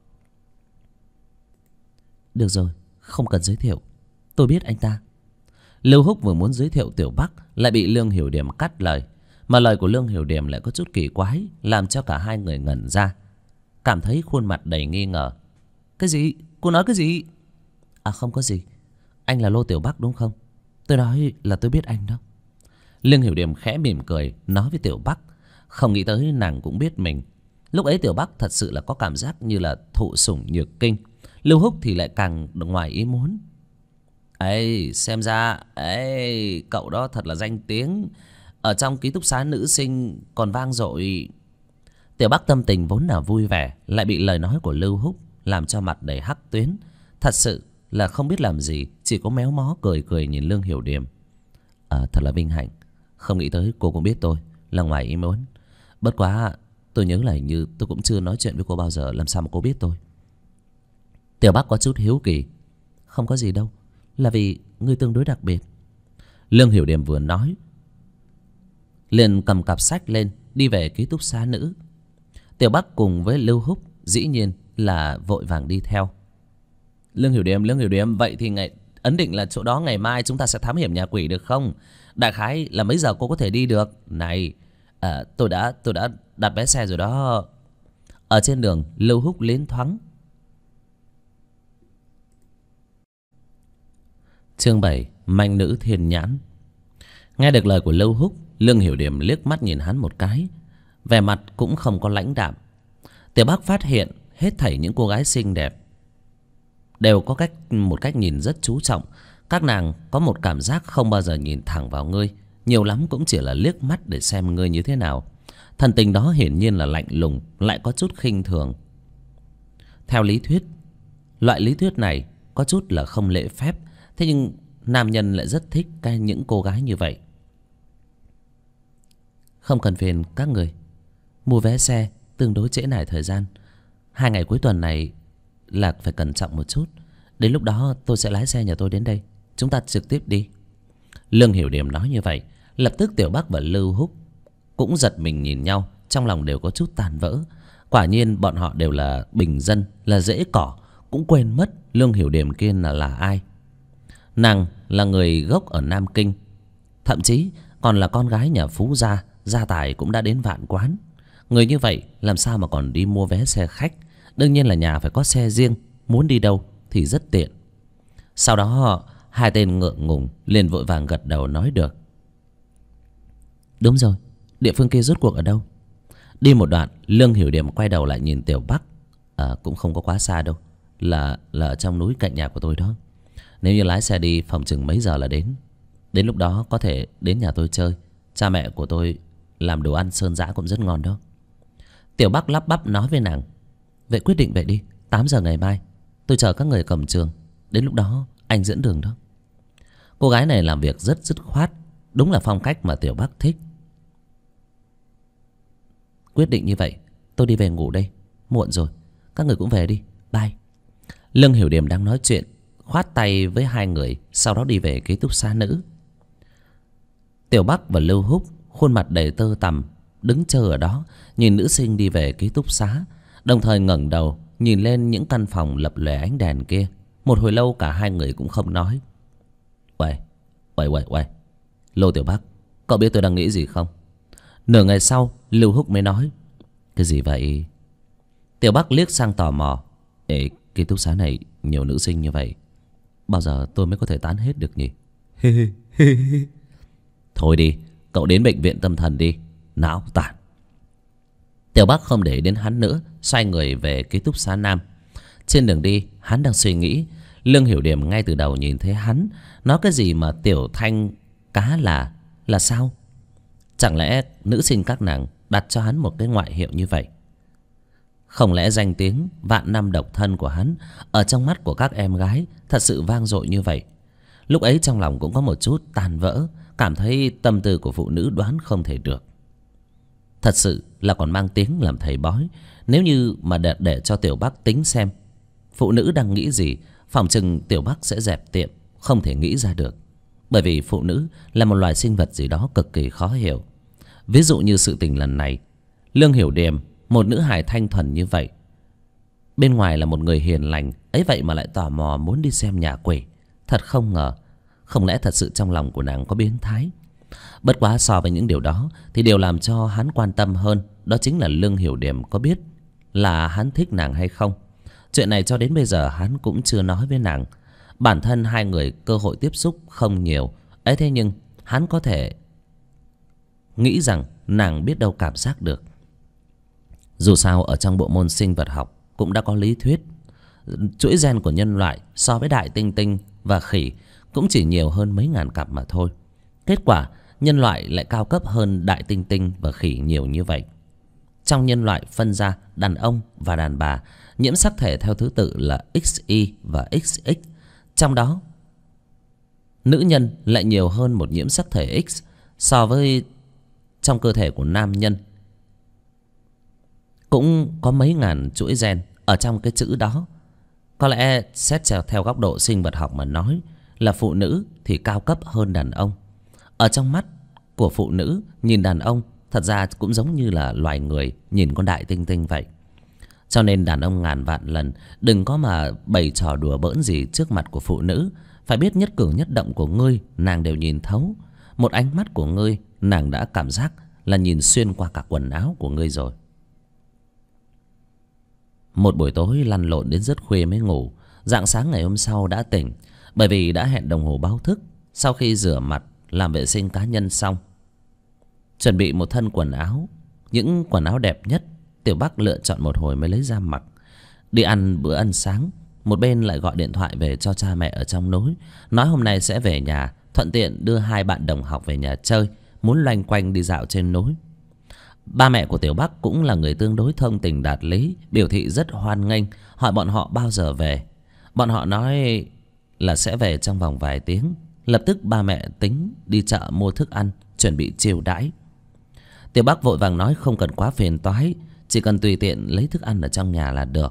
Được rồi, không cần giới thiệu, tôi biết anh ta. Lưu Húc vừa muốn giới thiệu Tiểu Bắc lại bị Lương Hiểu Điềm cắt lời. Mà lời của Lương Hiểu Điềm lại có chút kỳ quái, làm cho cả hai người ngẩn ra, cảm thấy khuôn mặt đầy nghi ngờ. Cái gì? Cô nói cái gì? À không có gì, anh là lô Tiểu Bắc đúng không? Tôi nói là tôi biết anh đó. Lương Hiểu Điềm khẽ mỉm cười nói với Tiểu Bắc. Không nghĩ tới nàng cũng biết mình. Lúc ấy Tiểu Bắc thật sự là có cảm giác như là thụ sủng nhược kinh. Lưu Húc thì lại càng ngoài ý muốn. Ê, xem ra ê, cậu đó thật là danh tiếng, ở trong ký túc xá nữ sinh còn vang dội. Tiểu Bắc tâm tình vốn là vui vẻ, lại bị lời nói của Lưu Húc làm cho mặt đầy hắc tuyến. Thật sự là không biết làm gì, chỉ có méo mó cười cười nhìn Lương Hiểu Điềm. Thật là vinh hạnh, không nghĩ tới cô cũng biết tôi, là ngoài ý muốn. Bất quá tôi nhớ là hình như tôi cũng chưa nói chuyện với cô bao giờ, làm sao mà cô biết tôi? Tiểu Bắc có chút hiếu kỳ. Không có gì đâu, là vì ngươi tương đối đặc biệt. Lương Hiểu Điềm vừa nói liền cầm cặp sách lên đi về ký túc xá nữ. Tiểu Bắc cùng với Lưu Húc dĩ nhiên là vội vàng đi theo. Lương Hiểu Điềm, vậy thì ấn định là chỗ đó ngày mai chúng ta sẽ thám hiểm nhà quỷ được không? Đại khái là mấy giờ cô có thể đi được? Này, tôi đã đặt vé xe rồi đó. Ở trên đường, Lưu Húc liến thoáng. Chương 7, manh nữ thiên nhãn. Nghe được lời của Lưu Húc, Lương Hiểu Điềm liếc mắt nhìn hắn một cái, vẻ mặt cũng không có lãnh đạm. Tiểu Bắc phát hiện hết thảy những cô gái xinh đẹp đều có một cách nhìn rất chú trọng. Các nàng có một cảm giác không bao giờ nhìn thẳng vào ngươi, nhiều lắm cũng chỉ là liếc mắt để xem ngươi như thế nào. Thần tình đó hiển nhiên là lạnh lùng, lại có chút khinh thường. Theo lý thuyết, loại lý thuyết này có chút là không lễ phép, thế nhưng nam nhân lại rất thích những cô gái như vậy. Không cần phiền các người, mua vé xe tương đối trễ nải thời gian. 2 ngày cuối tuần này là phải cẩn trọng một chút. Đến lúc đó tôi sẽ lái xe nhà tôi đến đây, chúng ta trực tiếp đi. Lương Hiểu Điềm nói như vậy, lập tức Tiểu Bắc và Lưu Húc cũng giật mình nhìn nhau, trong lòng đều có chút tan vỡ. Quả nhiên bọn họ đều là bình dân, là rễ cỏ, cũng quên mất Lương Hiểu Điềm kia là ai. Nàng là người gốc ở Nam Kinh, thậm chí còn là con gái nhà phú gia, gia tài cũng đã đến vạn quán. Người như vậy làm sao mà còn đi mua vé xe khách? Đương nhiên là nhà phải có xe riêng, muốn đi đâu thì rất tiện. Sau đó hai tên ngượng ngùng liền vội vàng gật đầu nói được. Đúng rồi, địa phương kia rốt cuộc ở đâu? Đi một đoạn, Lương Hiểu Điềm quay đầu lại nhìn Tiểu Bắc. Cũng không có quá xa đâu, là ở trong núi cạnh nhà của tôi đó. Nếu như lái xe đi phòng chừng mấy giờ là đến. Đến lúc đó có thể đến nhà tôi chơi. Cha mẹ của tôi làm đồ ăn sơn dã cũng rất ngon đó. Tiểu Bắc lắp bắp nói với nàng. Vậy quyết định vậy đi, 8 giờ ngày mai tôi chờ các người cổng trường, đến lúc đó anh dẫn đường đó. Cô gái này làm việc rất dứt khoát, đúng là phong cách mà Tiểu Bắc thích. Quyết định như vậy, tôi đi về ngủ đây, muộn rồi, các người cũng về đi, bye. Lương Hiểu Điềm đang nói chuyện, khoát tay với hai người, sau đó đi về ký túc xá nữ. Tiểu Bắc và Lưu Húc khuôn mặt đầy tơ tằm, đứng chờ ở đó nhìn nữ sinh đi về ký túc xá, đồng thời ngẩng đầu nhìn lên những căn phòng lập lòe ánh đèn kia. Một hồi lâu cả hai người cũng không nói. Uầy, Lô Tiểu Bắc, cậu biết tôi đang nghĩ gì không? Nửa ngày sau Lưu Húc mới nói. Cái gì vậy? Tiểu Bắc liếc sang tò mò. Ê, ký túc xá này nhiều nữ sinh như vậy, bao giờ tôi mới có thể tán hết được nhỉ? Thôi đi, cậu đến bệnh viện tâm thần đi, não tàn. Tiểu Bắc không để ý đến hắn nữa, xoay người về ký túc xá nam. Trên đường đi hắn đang suy nghĩ. Lương Hiểu Điềm ngay từ đầu nhìn thấy hắn nói cái gì mà Tiểu Thanh cá là sao? Chẳng lẽ nữ sinh các nàng đặt cho hắn một cái ngoại hiệu như vậy? Không lẽ danh tiếng vạn năm độc thân của hắn ở trong mắt của các em gái thật sự vang dội như vậy? Lúc ấy trong lòng cũng có một chút tan vỡ, cảm thấy tâm tư của phụ nữ đoán không thể được. Thật sự là còn mang tiếng làm thầy bói. Nếu như mà để cho Tiểu Bắc tính xem phụ nữ đang nghĩ gì, phỏng chừng Tiểu Bắc sẽ dẹp tiệm, không thể nghĩ ra được. Bởi vì phụ nữ là một loài sinh vật gì đó cực kỳ khó hiểu. Ví dụ như sự tình lần này, Lương Hiểu Điềm, một nữ hài thanh thuần như vậy, bên ngoài là một người hiền lành, ấy vậy mà lại tò mò muốn đi xem nhà quỷ. Thật không ngờ. Không lẽ thật sự trong lòng của nàng có biến thái? Bất quá so với những điều đó thì điều làm cho hắn quan tâm hơn, đó chính là Lương Hiểu Điềm có biết là hắn thích nàng hay không. Chuyện này cho đến bây giờ hắn cũng chưa nói với nàng. Bản thân hai người cơ hội tiếp xúc không nhiều ấy, thế nhưng hắn có thể nghĩ rằng nàng biết đâu cảm giác được. Dù sao ở trong bộ môn sinh vật học cũng đã có lý thuyết chuỗi gen của nhân loại so với đại tinh tinh và khỉ cũng chỉ nhiều hơn mấy ngàn cặp mà thôi. Kết quả nhân loại lại cao cấp hơn đại tinh tinh và khỉ nhiều như vậy. Trong nhân loại phân ra đàn ông và đàn bà, nhiễm sắc thể theo thứ tự là XY và XX. Trong đó nữ nhân lại nhiều hơn một nhiễm sắc thể X so với trong cơ thể của nam nhân. Cũng có mấy ngàn chuỗi gen ở trong cái chữ đó. Có lẽ xét theo góc độ sinh vật học mà nói là phụ nữ thì cao cấp hơn đàn ông. Ở trong mắt của phụ nữ nhìn đàn ông thật ra cũng giống như là loài người nhìn con đại tinh tinh vậy. Cho nên đàn ông ngàn vạn lần đừng có mà bày trò đùa bỡn gì trước mặt của phụ nữ. Phải biết nhất cử nhất động của ngươi nàng đều nhìn thấu. Một ánh mắt của ngươi nàng đã cảm giác là nhìn xuyên qua cả quần áo của ngươi rồi. Một buổi tối lăn lộn đến rất khuya mới ngủ. Rạng sáng ngày hôm sau đã tỉnh, bởi vì đã hẹn đồng hồ báo thức. Sau khi rửa mặt làm vệ sinh cá nhân xong, chuẩn bị một thân quần áo, những quần áo đẹp nhất Tiểu Bắc lựa chọn một hồi mới lấy ra mặc. Đi ăn bữa ăn sáng, một bên lại gọi điện thoại về cho cha mẹ ở trong núi, nói hôm nay sẽ về nhà, thuận tiện đưa hai bạn đồng học về nhà chơi, muốn loanh quanh đi dạo trên núi. Ba mẹ của Tiểu Bắc cũng là người tương đối thông tình đạt lý, biểu thị rất hoan nghênh, hỏi bọn họ bao giờ về. Bọn họ nói là sẽ về trong vòng vài tiếng. Lập tức ba mẹ tính đi chợ mua thức ăn, chuẩn bị chiêu đãi. Tiểu Bắc vội vàng nói không cần quá phiền toái, chỉ cần tùy tiện lấy thức ăn ở trong nhà là được.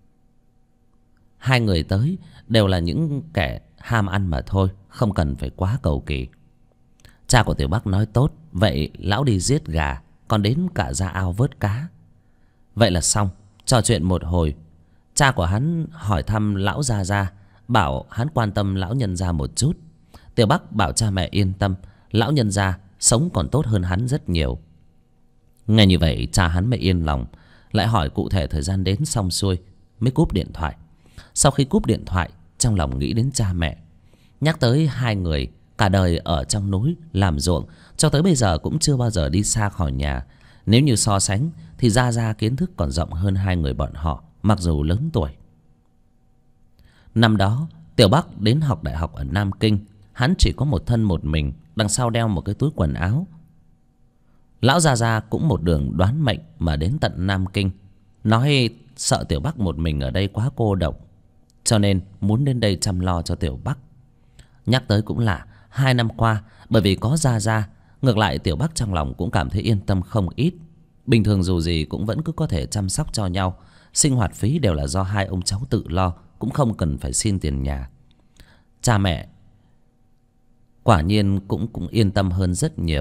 Hai người tới đều là những kẻ ham ăn mà thôi, không cần phải quá cầu kỳ. Cha của Tiểu Bắc nói tốt, vậy lão đi giết gà, còn đến cả ra ao vớt cá. Vậy là xong. Trò chuyện một hồi, cha của hắn hỏi thăm lão Gia Gia, bảo hắn quan tâm lão nhân gia một chút. Tiểu Bắc bảo cha mẹ yên tâm, lão nhân gia sống còn tốt hơn hắn rất nhiều. Nghe như vậy cha hắn mới yên lòng, lại hỏi cụ thể thời gian đến xong xuôi mới cúp điện thoại. Sau khi cúp điện thoại, trong lòng nghĩ đến cha mẹ, nhắc tới hai người cả đời ở trong núi làm ruộng, cho tới bây giờ cũng chưa bao giờ đi xa khỏi nhà. Nếu như so sánh thì Gia Gia kiến thức còn rộng hơn hai người bọn họ, mặc dù lớn tuổi. Năm đó Tiểu Bắc đến học đại học ở Nam Kinh, hắn chỉ có một thân một mình, đằng sau đeo một cái túi quần áo. Lão Gia Gia cũng một đường đoán mệnh mà đến tận Nam Kinh, nói sợ Tiểu Bắc một mình ở đây quá cô độc, cho nên muốn đến đây chăm lo cho Tiểu Bắc. Nhắc tới cũng là 2 năm qua, bởi vì có Gia Gia, ngược lại Tiểu Bắc trong lòng cũng cảm thấy yên tâm không ít. Bình thường dù gì cũng vẫn cứ có thể chăm sóc cho nhau, sinh hoạt phí đều là do hai ông cháu tự lo, cũng không cần phải xin tiền nhà. Cha mẹ quả nhiên cũng yên tâm hơn rất nhiều.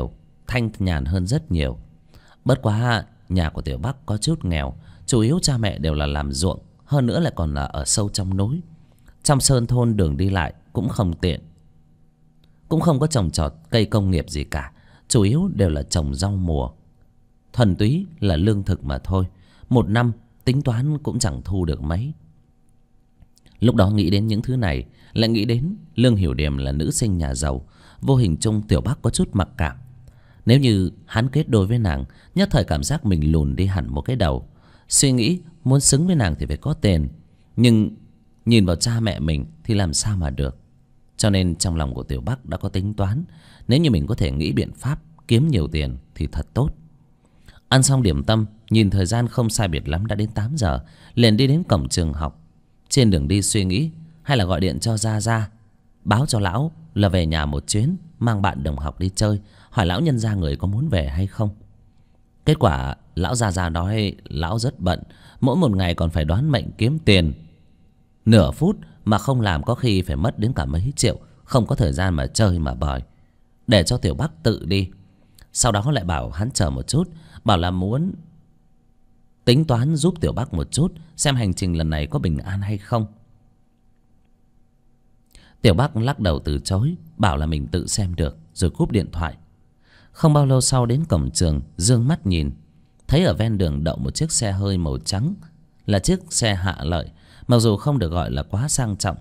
thanh nhàn hơn rất nhiều. Bất quá nhà của Tiểu Bắc có chút nghèo, chủ yếu cha mẹ đều là làm ruộng, hơn nữa lại còn là ở sâu trong núi. Trong sơn thôn đường đi lại cũng không tiện, cũng không có trồng trọt cây công nghiệp gì cả, chủ yếu đều là trồng rau mùa, thuần túy là lương thực mà thôi. Một năm tính toán cũng chẳng thu được mấy. Lúc đó nghĩ đến những thứ này, lại nghĩ đến Lương Hiểu Điềm là nữ sinh nhà giàu, vô hình chung Tiểu Bắc có chút mặc cảm. Nếu như hắn kết đôi với nàng, nhất thời cảm giác mình lùn đi hẳn một cái đầu. Suy nghĩ muốn xứng với nàng thì phải có tiền, nhưng nhìn vào cha mẹ mình thì làm sao mà được. Cho nên trong lòng của Tiểu Bắc đã có tính toán, nếu như mình có thể nghĩ biện pháp kiếm nhiều tiền thì thật tốt. Ăn xong điểm tâm, nhìn thời gian không sai biệt lắm đã đến 8 giờ, liền đi đến cổng trường học. Trên đường đi suy nghĩ hay là gọi điện cho Gia Gia, báo cho lão là về nhà một chuyến, mang bạn đồng học đi chơi, hỏi lão nhân gia người có muốn về hay không. Kết quả lão Gia Gia nói lão rất bận, mỗi một ngày còn phải đoán mệnh kiếm tiền. Nửa phút mà không làm có khi phải mất đến cả mấy triệu, không có thời gian mà chơi mà bời, để cho Tiểu Bắc tự đi. Sau đó lại bảo hắn chờ một chút, bảo là muốn tính toán giúp Tiểu Bắc một chút, xem hành trình lần này có bình an hay không. Tiểu Bắc lắc đầu từ chối, bảo là mình tự xem được, rồi cúp điện thoại. Không bao lâu sau đến cổng trường, dương mắt nhìn, thấy ở ven đường đậu một chiếc xe hơi màu trắng, là chiếc xe Hạ Lợi, mặc dù không được gọi là quá sang trọng.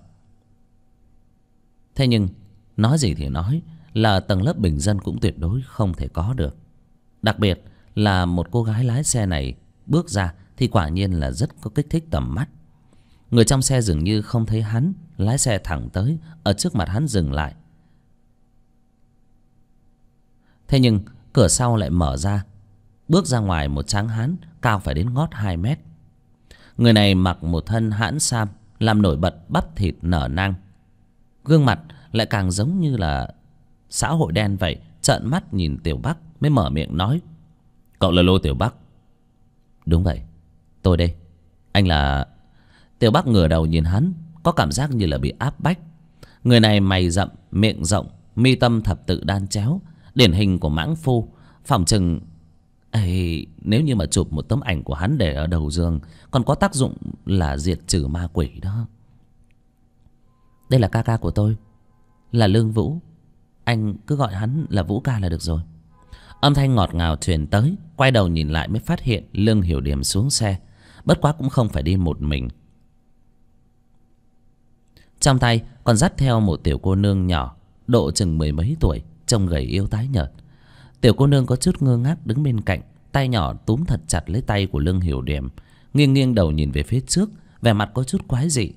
Thế nhưng nói gì thì nói, là tầng lớp bình dân cũng tuyệt đối không thể có được. Đặc biệt là một cô gái lái xe này bước ra thì quả nhiên là rất có kích thích tầm mắt. Người trong xe dường như không thấy hắn, lái xe thẳng tới, ở trước mặt hắn dừng lại. Thế nhưng cửa sau lại mở ra, bước ra ngoài một tráng hán cao phải đến ngót 2 mét. Người này mặc một thân hãn sam, làm nổi bật bắp thịt nở nang. Gương mặt lại càng giống như là xã hội đen vậy. Trợn mắt nhìn Tiểu Bắc mới mở miệng nói: "Cậu là Lô Tiểu Bắc?" "Đúng vậy, tôi đây. Anh là..." Tiểu Bắc ngửa đầu nhìn hắn, có cảm giác như là bị áp bách. Người này mày rậm, miệng rộng, mi tâm thập tự đan chéo, điển hình của mãng phu. Phỏng chừng nếu như mà chụp một tấm ảnh của hắn để ở đầu giường, còn có tác dụng là diệt trừ ma quỷ đó. "Đây là ca ca của tôi, là Lương Vũ. Anh cứ gọi hắn là Vũ ca là được rồi." Âm thanh ngọt ngào truyền tới. Quay đầu nhìn lại mới phát hiện Lương Hiểu Điềm xuống xe, bất quá cũng không phải đi một mình. Trong tay còn dắt theo một tiểu cô nương nhỏ, độ chừng 10 mấy tuổi, trông gầy yếu tái nhợt. Tiểu cô nương có chút ngơ ngác đứng bên cạnh, tay nhỏ túm thật chặt lấy tay của Lương Hiểu Điềm, nghiêng nghiêng đầu nhìn về phía trước, vẻ mặt có chút quái dị.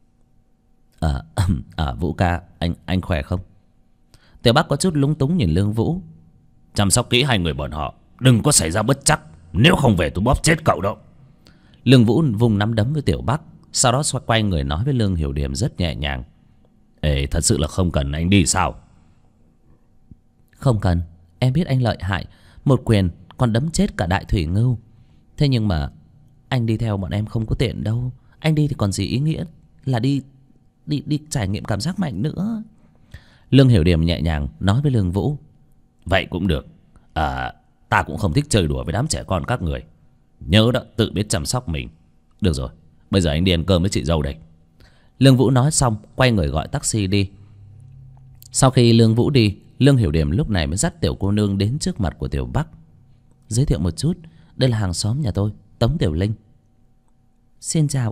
Vũ ca, anh khỏe không?" Tiểu Bắc có chút lúng túng nhìn Lương Vũ. "Chăm sóc kỹ hai người bọn họ, đừng có xảy ra bất trắc, nếu không về tôi bóp chết cậu đâu." Lương Vũ vùng nắm đấm với Tiểu Bắc, sau đó xoay quay người nói với Lương Hiểu Điềm rất nhẹ nhàng: Thật sự là không cần anh đi sao?" "Không cần, em biết anh lợi hại, một quyền còn đấm chết cả Đại Thủy Ngưu. Thế nhưng mà anh đi theo bọn em không có tiện đâu. Anh đi thì còn gì ý nghĩa là đi trải nghiệm cảm giác mạnh nữa." Lương Hiểu Điềm nhẹ nhàng nói với Lương Vũ: "Vậy cũng được. Ta cũng không thích chơi đùa với đám trẻ con các người. Nhớ đó, tự biết chăm sóc mình. Được rồi, bây giờ anh đi ăn cơm với chị dâu đây." Lương Vũ nói xong quay người gọi taxi đi. Sau khi Lương Vũ đi, Lương Hiểu Điềm lúc này mới dắt tiểu cô nương đến trước mặt của Tiểu Bắc. "Giới thiệu một chút, đây là hàng xóm nhà tôi, Tống Tiểu Linh." "Xin chào."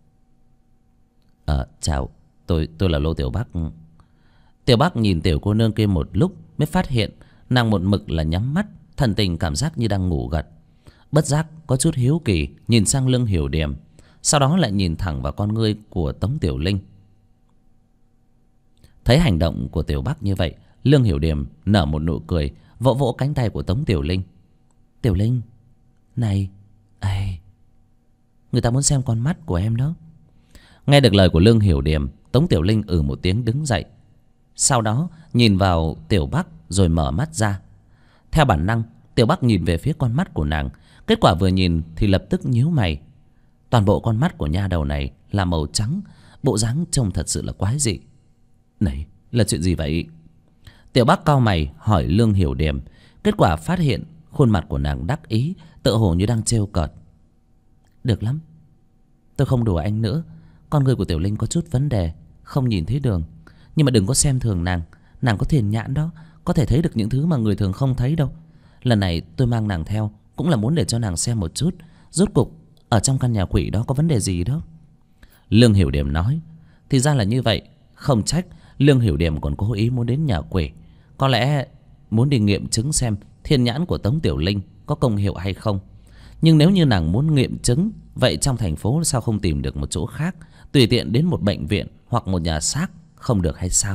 Chào, tôi là Lô Tiểu Bắc." Tiểu Bắc nhìn tiểu cô nương kia một lúc mới phát hiện nàng một mực là nhắm mắt, thần tình cảm giác như đang ngủ gật. Bất giác có chút hiếu kỳ nhìn sang Lương Hiểu Điềm, sau đó lại nhìn thẳng vào con ngươi của Tống Tiểu Linh. Thấy hành động của Tiểu Bắc như vậy, Lương Hiểu Điềm nở một nụ cười, vỗ vỗ cánh tay của Tống Tiểu Linh. "Tiểu Linh, này, người ta muốn xem con mắt của em đó." Nghe được lời của Lương Hiểu Điềm, Tống Tiểu Linh một tiếng đứng dậy, sau đó nhìn vào Tiểu Bắc rồi mở mắt ra. Theo bản năng, Tiểu Bắc nhìn về phía con mắt của nàng, kết quả vừa nhìn thì lập tức nhíu mày. Toàn bộ con mắt của nha đầu này là màu trắng, bộ dáng trông thật sự là quái dị. "Này, là chuyện gì vậy?" Tiểu Bắc cau mày hỏi Lương Hiểu Điềm. Kết quả phát hiện khuôn mặt của nàng đắc ý, tựa hồ như đang trêu cợt. Được lắm, tôi không đùa anh nữa. Con người của Tiểu Linh có chút vấn đề, không nhìn thấy đường. Nhưng mà đừng có xem thường nàng. Nàng có thiền nhãn đó, có thể thấy được những thứ mà người thường không thấy đâu. Lần này tôi mang nàng theo cũng là muốn để cho nàng xem một chút, rốt cục ở trong căn nhà quỷ đó có vấn đề gì đó. Lương Hiểu Điểm nói. Thì ra là như vậy. Không trách Lương Hiểu Điểm còn cố ý muốn đến nhà quỷ. Có lẽ muốn đi nghiệm chứng xem thiên nhãn của Tống Tiểu Linh có công hiệu hay không. Nhưng nếu như nàng muốn nghiệm chứng, vậy trong thành phố sao không tìm được một chỗ khác, tùy tiện đến một bệnh viện hoặc một nhà xác không được hay sao?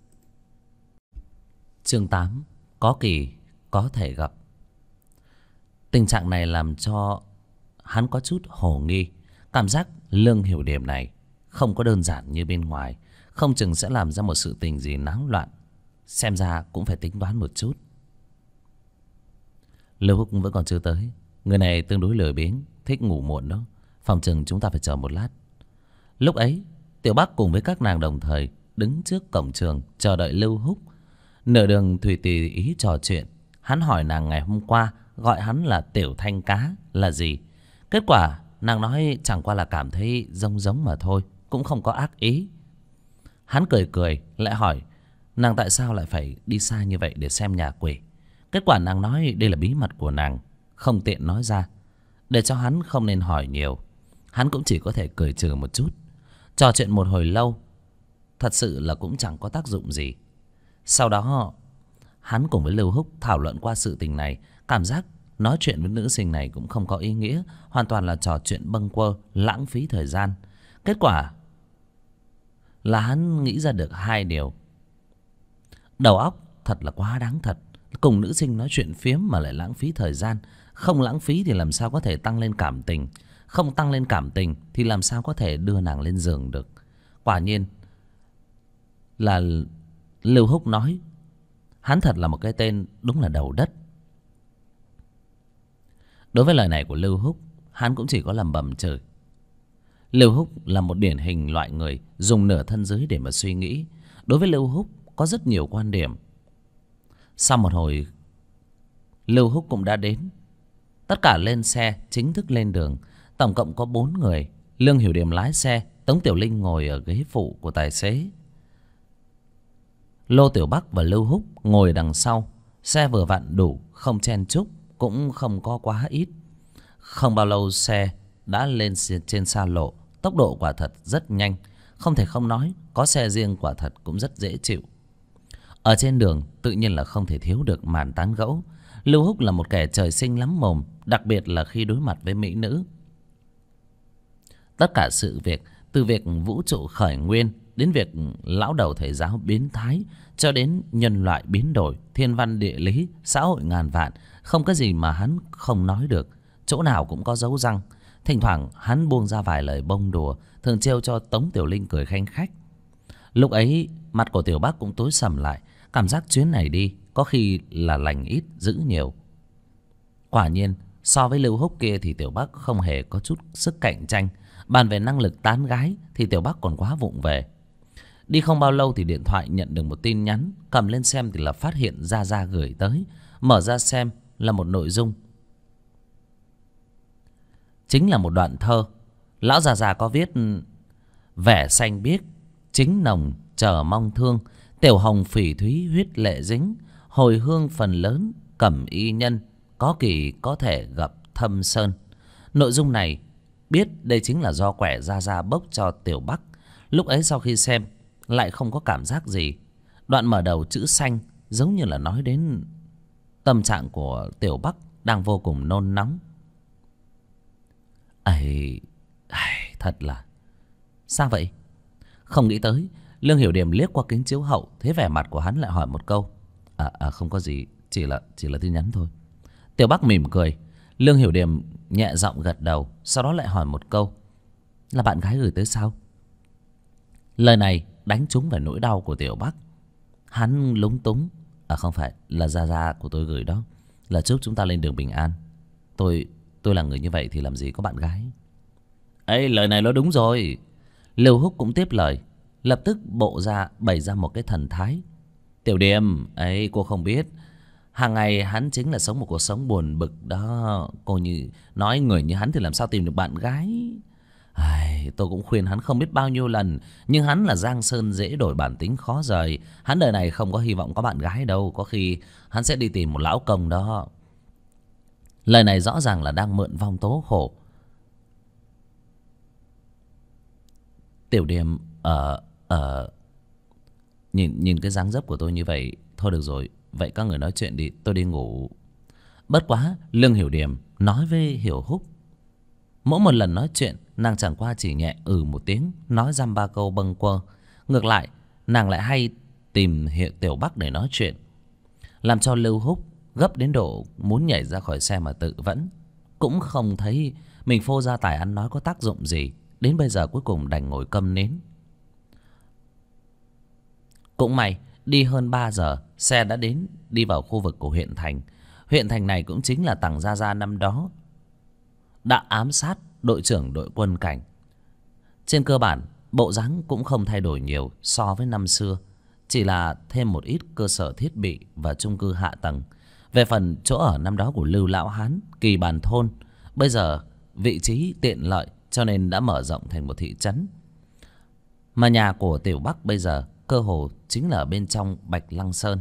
Chương 8. Có kỳ có thể gặp. Tình trạng này làm cho hắn có chút hồ nghi. Cảm giác Lương Hiểu Điểm này không có đơn giản như bên ngoài, không chừng sẽ làm ra một sự tình gì náo loạn. Xem ra cũng phải tính toán một chút. Lưu Húc vẫn còn chưa tới. Người này tương đối lười biếng, thích ngủ muộn đó. Phòng chừng chúng ta phải chờ một lát. Lúc ấy Tiểu Bắc cùng với các nàng đồng thời đứng trước cổng trường chờ đợi Lưu Húc. Nửa đường Thùy tùy ý trò chuyện. Hắn hỏi nàng ngày hôm qua gọi hắn là Tiểu Thanh Cá là gì. Kết quả nàng nói chẳng qua là cảm thấy giống giống mà thôi, cũng không có ác ý. Hắn cười cười lại hỏi nàng tại sao lại phải đi xa như vậy để xem nhà quỷ. Kết quả nàng nói đây là bí mật của nàng, không tiện nói ra. Để cho hắn không nên hỏi nhiều, hắn cũng chỉ có thể cười trừ một chút. Trò chuyện một hồi lâu, thật sự là cũng chẳng có tác dụng gì. Sau đó hắn cùng với Lưu Húc thảo luận qua sự tình này. Cảm giác nói chuyện với nữ sinh này cũng không có ý nghĩa, hoàn toàn là trò chuyện bâng quơ, lãng phí thời gian. Kết quả là hắn nghĩ ra được hai điều. Đầu óc thật là quá đáng thật. Cùng nữ sinh nói chuyện phiếm mà lại lãng phí thời gian. Không lãng phí thì làm sao có thể tăng lên cảm tình. Không tăng lên cảm tình thì làm sao có thể đưa nàng lên giường được. Quả nhiên là Lưu Húc nói. Hắn thật là một cái tên đúng là đầu đất. Đối với lời này của Lưu Húc, hắn cũng chỉ có lẩm bẩm chửi. Lưu Húc là một điển hình loại người dùng nửa thân dưới để mà suy nghĩ. Đối với Lưu Húc có rất nhiều quan điểm. Sau một hồi, Lưu Húc cũng đã đến. Tất cả lên xe, chính thức lên đường. Tổng cộng có 4 người. Lương Hiểu Điểm lái xe, Tống Tiểu Linh ngồi ở ghế phụ của tài xế. Lô Tiểu Bắc và Lưu Húc ngồi đằng sau. Xe vừa vặn đủ, không chen chúc, cũng không có quá ít. Không bao lâu xe đã lên trên xa lộ. Tốc độ quả thật rất nhanh. Không thể không nói, có xe riêng quả thật cũng rất dễ chịu. Ở trên đường tự nhiên là không thể thiếu được màn tán gẫu. Lưu Húc là một kẻ trời sinh lắm mồm, đặc biệt là khi đối mặt với mỹ nữ. Tất cả sự việc, từ việc vũ trụ khởi nguyên đến việc lão đầu thầy giáo biến thái, cho đến nhân loại biến đổi, thiên văn địa lý, xã hội ngàn vạn, không có gì mà hắn không nói được. Chỗ nào cũng có dấu răng. Thỉnh thoảng hắn buông ra vài lời bông đùa, thường trêu cho Tống Tiểu Linh cười khanh khách. Lúc ấy mặt của Tiểu Bắc cũng tối sầm lại. Cảm giác chuyến này đi có khi là lành ít dữ nhiều. Quả nhiên so với Lưu Húc kia thì Tiểu Bắc không hề có chút sức cạnh tranh. Bàn về năng lực tán gái thì Tiểu Bắc còn quá vụng về. Đi không bao lâu thì điện thoại nhận được một tin nhắn. Cầm lên xem thì là phát hiện Gia Gia gửi tới. Mở ra xem là một nội dung, chính là một đoạn thơ. Lão Gia Gia có viết: vẻ xanh biếc chính nồng chờ mong thương, tiểu hồng phỉ thúy huyết lệ dính, hồi hương phần lớn cẩm y nhân, có kỳ có thể gặp thâm sơn. Nội dung này biết đây chính là do quẻ Gia Gia bốc cho Tiểu Bắc. Lúc ấy sau khi xem lại không có cảm giác gì. Đoạn mở đầu chữ xanh giống như là nói đến tâm trạng của Tiểu Bắc đang vô cùng nôn nóng. Ấy, thật là sao vậy? Không nghĩ tới Lương Hiểu Điểm liếc qua kính chiếu hậu, thấy vẻ mặt của hắn lại hỏi một câu: không có gì, chỉ là tin nhắn thôi. Tiểu Bắc mỉm cười. Lương Hiểu Điểm nhẹ giọng gật đầu, sau đó lại hỏi một câu: là bạn gái gửi tới sao? Lời này đánh trúng vào nỗi đau của Tiểu Bắc. Hắn lúng túng: không phải, là Gia Gia của tôi gửi đó, là chúc chúng ta lên đường bình an. Tôi là người như vậy thì làm gì có bạn gái. Ấy, lời này nói đúng rồi. Lưu Húc cũng tiếp lời, lập tức bày ra một cái thần thái. Tiểu Điềm ấy, cô không biết, Hàng ngày hắn chính là sống một cuộc sống buồn bực đó. Cô như nói người như hắn thì làm sao tìm được bạn gái. Ai, tôi cũng khuyên hắn không biết bao nhiêu lần, nhưng hắn là giang sơn dễ đổi bản tính khó rời. Hắn đời này không có hy vọng có bạn gái đâu. Có khi hắn sẽ đi tìm một lão công đó. Lời này rõ ràng là đang mượn vong tố khổ. Tiểu Điềm nhìn cái dáng dấp của tôi như vậy. Thôi được rồi, vậy các người nói chuyện đi, tôi đi ngủ. Bất quá Lương Hiểu Điềm nói với Hiểu Húc. Mỗi một lần nói chuyện nàng chẳng qua chỉ nhẹ một tiếng, nói dăm ba câu bâng quơ. Ngược lại nàng lại hay tìm Tiểu Bắc để nói chuyện, làm cho Lưu Húc gấp đến độ muốn nhảy ra khỏi xe mà tự vẫn. Cũng không thấy mình phô ra tài ăn nói có tác dụng gì. Đến bây giờ cuối cùng đành ngồi câm nín. Cũng may đi hơn 3 giờ xe đã đi vào khu vực của huyện thành. Huyện thành này cũng chính là Tằng Gia Gia năm đó đã ám sát đội trưởng đội quân cảnh. Trên cơ bản bộ dáng cũng không thay đổi nhiều so với năm xưa, chỉ là thêm một ít cơ sở thiết bị và chung cư hạ tầng. Về phần chỗ ở năm đó của Lưu Lão Hán, Kỳ Bàn Thôn, bây giờ vị trí tiện lợi cho nên đã mở rộng thành một thị trấn. Mà nhà của Tiểu Bắc bây giờ cơ hồ chính là ở bên trong Bạch Lăng Sơn.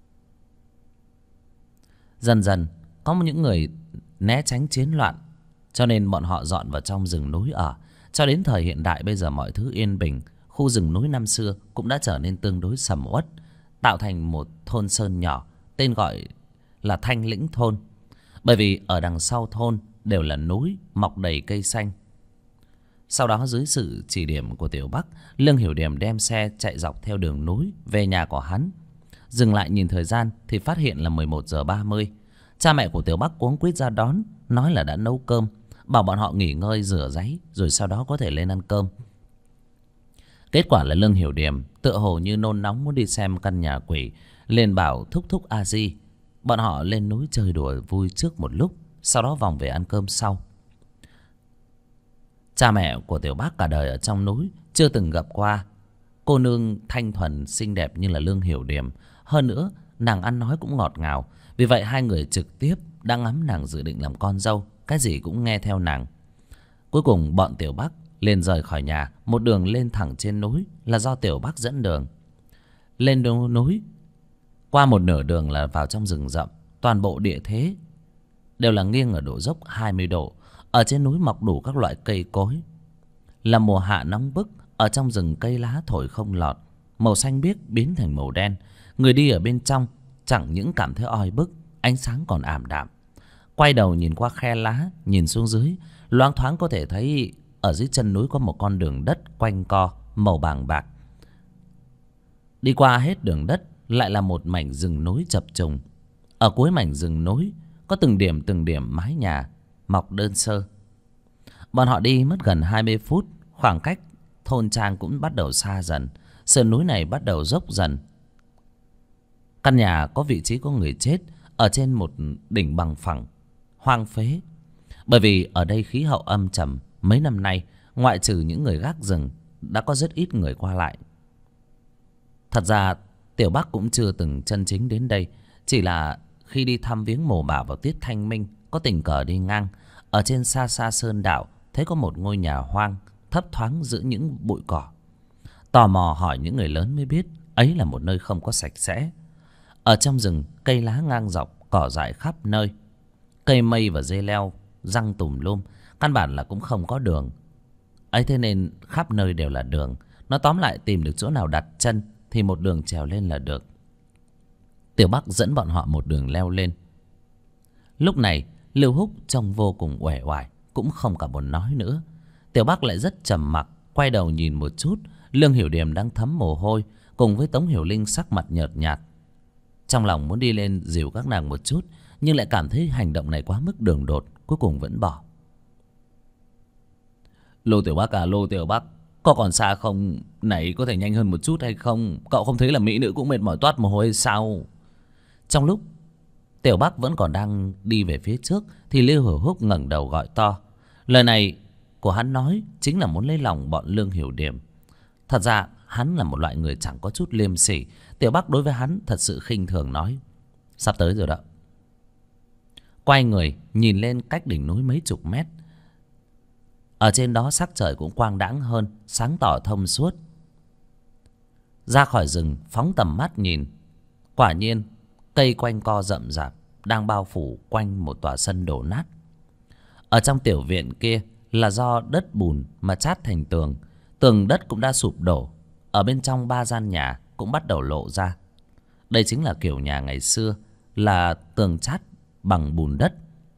Dần dần có những người né tránh chiến loạn, cho nên bọn họ dọn vào trong rừng núi ở. Cho đến thời hiện đại bây giờ mọi thứ yên bình. Khu rừng núi năm xưa cũng đã trở nên tương đối sầm uất, tạo thành một thôn sơn nhỏ, tên gọi là Thanh Lĩnh Thôn. Bởi vì ở đằng sau thôn đều là núi mọc đầy cây xanh. Sau đó dưới sự chỉ điểm của Tiểu Bắc, Lương Hiểu Điềm đem xe chạy dọc theo đường núi về nhà của hắn. Dừng lại nhìn thời gian thì phát hiện là 11:30. Cha mẹ của Tiểu Bắc cuống quýt ra đón, nói là đã nấu cơm, bảo bọn họ nghỉ ngơi rửa ráy rồi sau đó có thể lên ăn cơm. Kết quả là Lương Hiểu Điềm tựa hồ như nôn nóng muốn đi xem căn nhà quỷ, liền bảo thúc thúc A Di bọn họ lên núi chơi đùa vui trước một lúc, sau đó vòng về ăn cơm sau. Cha mẹ của Tiểu Bắc cả đời ở trong núi chưa từng gặp qua cô nương thanh thuần xinh đẹp như là Lương Hiểu Điềm. Hơn nữa nàng ăn nói cũng ngọt ngào. Vì vậy hai người trực tiếp đã ngắm nàng dự định làm con dâu, cái gì cũng nghe theo nàng. Cuối cùng bọn Tiểu Bắc liền rời khỏi nhà, một đường lên thẳng trên núi là do Tiểu Bắc dẫn đường. Lên núi qua một nửa đường là vào trong rừng rậm. Toàn bộ địa thế đều là nghiêng ở độ dốc 20 độ. Ở trên núi mọc đủ các loại cây cối. Là mùa hạ nóng bức, ở trong rừng cây lá thổi không lọt, màu xanh biếc biến thành màu đen. Người đi ở bên trong chẳng những cảm thấy oi bức, ánh sáng còn ảm đạm. Quay đầu nhìn qua khe lá, nhìn xuống dưới, loáng thoáng có thể thấy ở dưới chân núi có một con đường đất quanh co màu vàng bạc. Đi qua hết đường đất lại là một mảnh rừng núi chập trùng. Ở cuối mảnh rừng núi có từng điểm mái nhà mọc đơn sơ. Bọn họ đi mất gần 20 phút, khoảng cách thôn trang cũng bắt đầu xa dần. Sườn núi này bắt đầu dốc dần. Căn nhà có vị trí có người chết ở trên một đỉnh bằng phẳng hoang phế. Bởi vì ở đây khí hậu âm trầm, mấy năm nay ngoại trừ những người gác rừng đã có rất ít người qua lại. Thật ra Tiểu Bắc cũng chưa từng chân chính đến đây, chỉ là khi đi thăm viếng mồ mả vào tiết thanh minh có tình cờ đi ngang. Ở trên xa xa sơn đạo thấy có một ngôi nhà hoang thấp thoáng giữa những bụi cỏ. Tò mò hỏi những người lớn mới biết ấy là một nơi không có sạch sẽ. Ở trong rừng cây lá ngang dọc, cỏ dại khắp nơi, cây mây và dây leo răng tùm lum, căn bản là cũng không có đường ấy, thế nên khắp nơi đều là đường. Nó tóm lại tìm được chỗ nào đặt chân thì một đường trèo lên là được. Tiểu Bắc dẫn bọn họ một đường leo lên. Lúc này Lưu Húc trông vô cùng uể oải, cũng không cả buồn nói nữa. Tiểu Bắc lại rất trầm mặc, quay đầu nhìn một chút. Lương Hiểu Điềm đang thấm mồ hôi, cùng với Tống Hiểu Linh sắc mặt nhợt nhạt. Trong lòng muốn đi lên dìu các nàng một chút, nhưng lại cảm thấy hành động này quá mức đường đột, cuối cùng vẫn bỏ. Lô Tiểu Bắc à, Lô Tiểu Bắc, có còn xa không? Này có thể nhanh hơn một chút hay không? Cậu không thấy là mỹ nữ cũng mệt mỏi toát mồ hôi hay sao? Trong lúc Tiểu Bắc vẫn còn đang đi về phía trước thì Lưu Hiểu Húc ngẩng đầu gọi to. Lời này của hắn nói chính là muốn lấy lòng bọn Lương Hiểu Điềm. Thật ra hắn là một loại người chẳng có chút liêm sỉ. Tiểu Bắc đối với hắn thật sự khinh thường nói: Sắp tới rồi đó. Quay người nhìn lên cách đỉnh núi mấy chục mét. Ở trên đó sắc trời cũng quang đãng hơn, sáng tỏ thông suốt. Ra khỏi rừng phóng tầm mắt nhìn, quả nhiên cây quanh co rậm rạp đang bao phủ quanh một tòa sân đổ nát. Ở trong tiểu viện kia là do đất bùn mà chát thành tường. Tường đất cũng đã sụp đổ. Ở bên trong 3 gian nhà cũng bắt đầu lộ ra. Đây chính là kiểu nhà ngày xưa, là tường chát bằng bùn đất.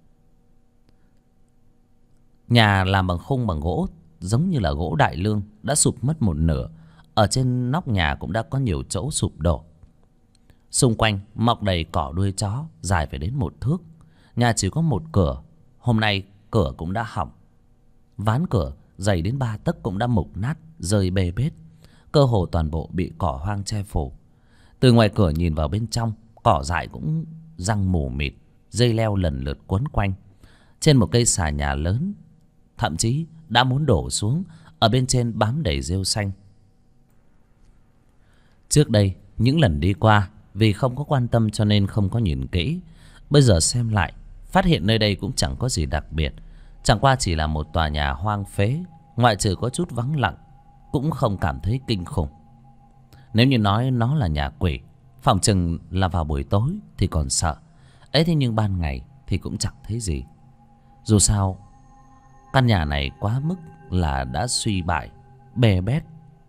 Nhà làm bằng khung bằng gỗ, giống như là gỗ đại lương, đã sụp mất một nửa. Ở trên nóc nhà cũng đã có nhiều chỗ sụp đổ. Xung quanh mọc đầy cỏ đuôi chó dài phải đến 1 thước. Nhà chỉ có một cửa, hôm nay cửa cũng đã hỏng. Ván cửa dày đến 3 tấc cũng đã mục nát, rơi bê bết. Cơ hồ toàn bộ bị cỏ hoang che phủ. Từ ngoài cửa nhìn vào bên trong, cỏ dại cũng răng mù mịt, dây leo lần lượt quấn quanh. Trên một cây xà nhà lớn, thậm chí đã muốn đổ xuống. Ở bên trên bám đầy rêu xanh. Trước đây những lần đi qua, vì không có quan tâm cho nên không có nhìn kỹ. Bây giờ xem lại, phát hiện nơi đây cũng chẳng có gì đặc biệt. Chẳng qua chỉ là một tòa nhà hoang phế, ngoại trừ có chút vắng lặng, cũng không cảm thấy kinh khủng. Nếu như nói nó là nhà quỷ, phòng chừng là vào buổi tối thì còn sợ. Ấy thế nhưng ban ngày thì cũng chẳng thấy gì. Dù sao căn nhà này quá mức là đã suy bại, bê bết.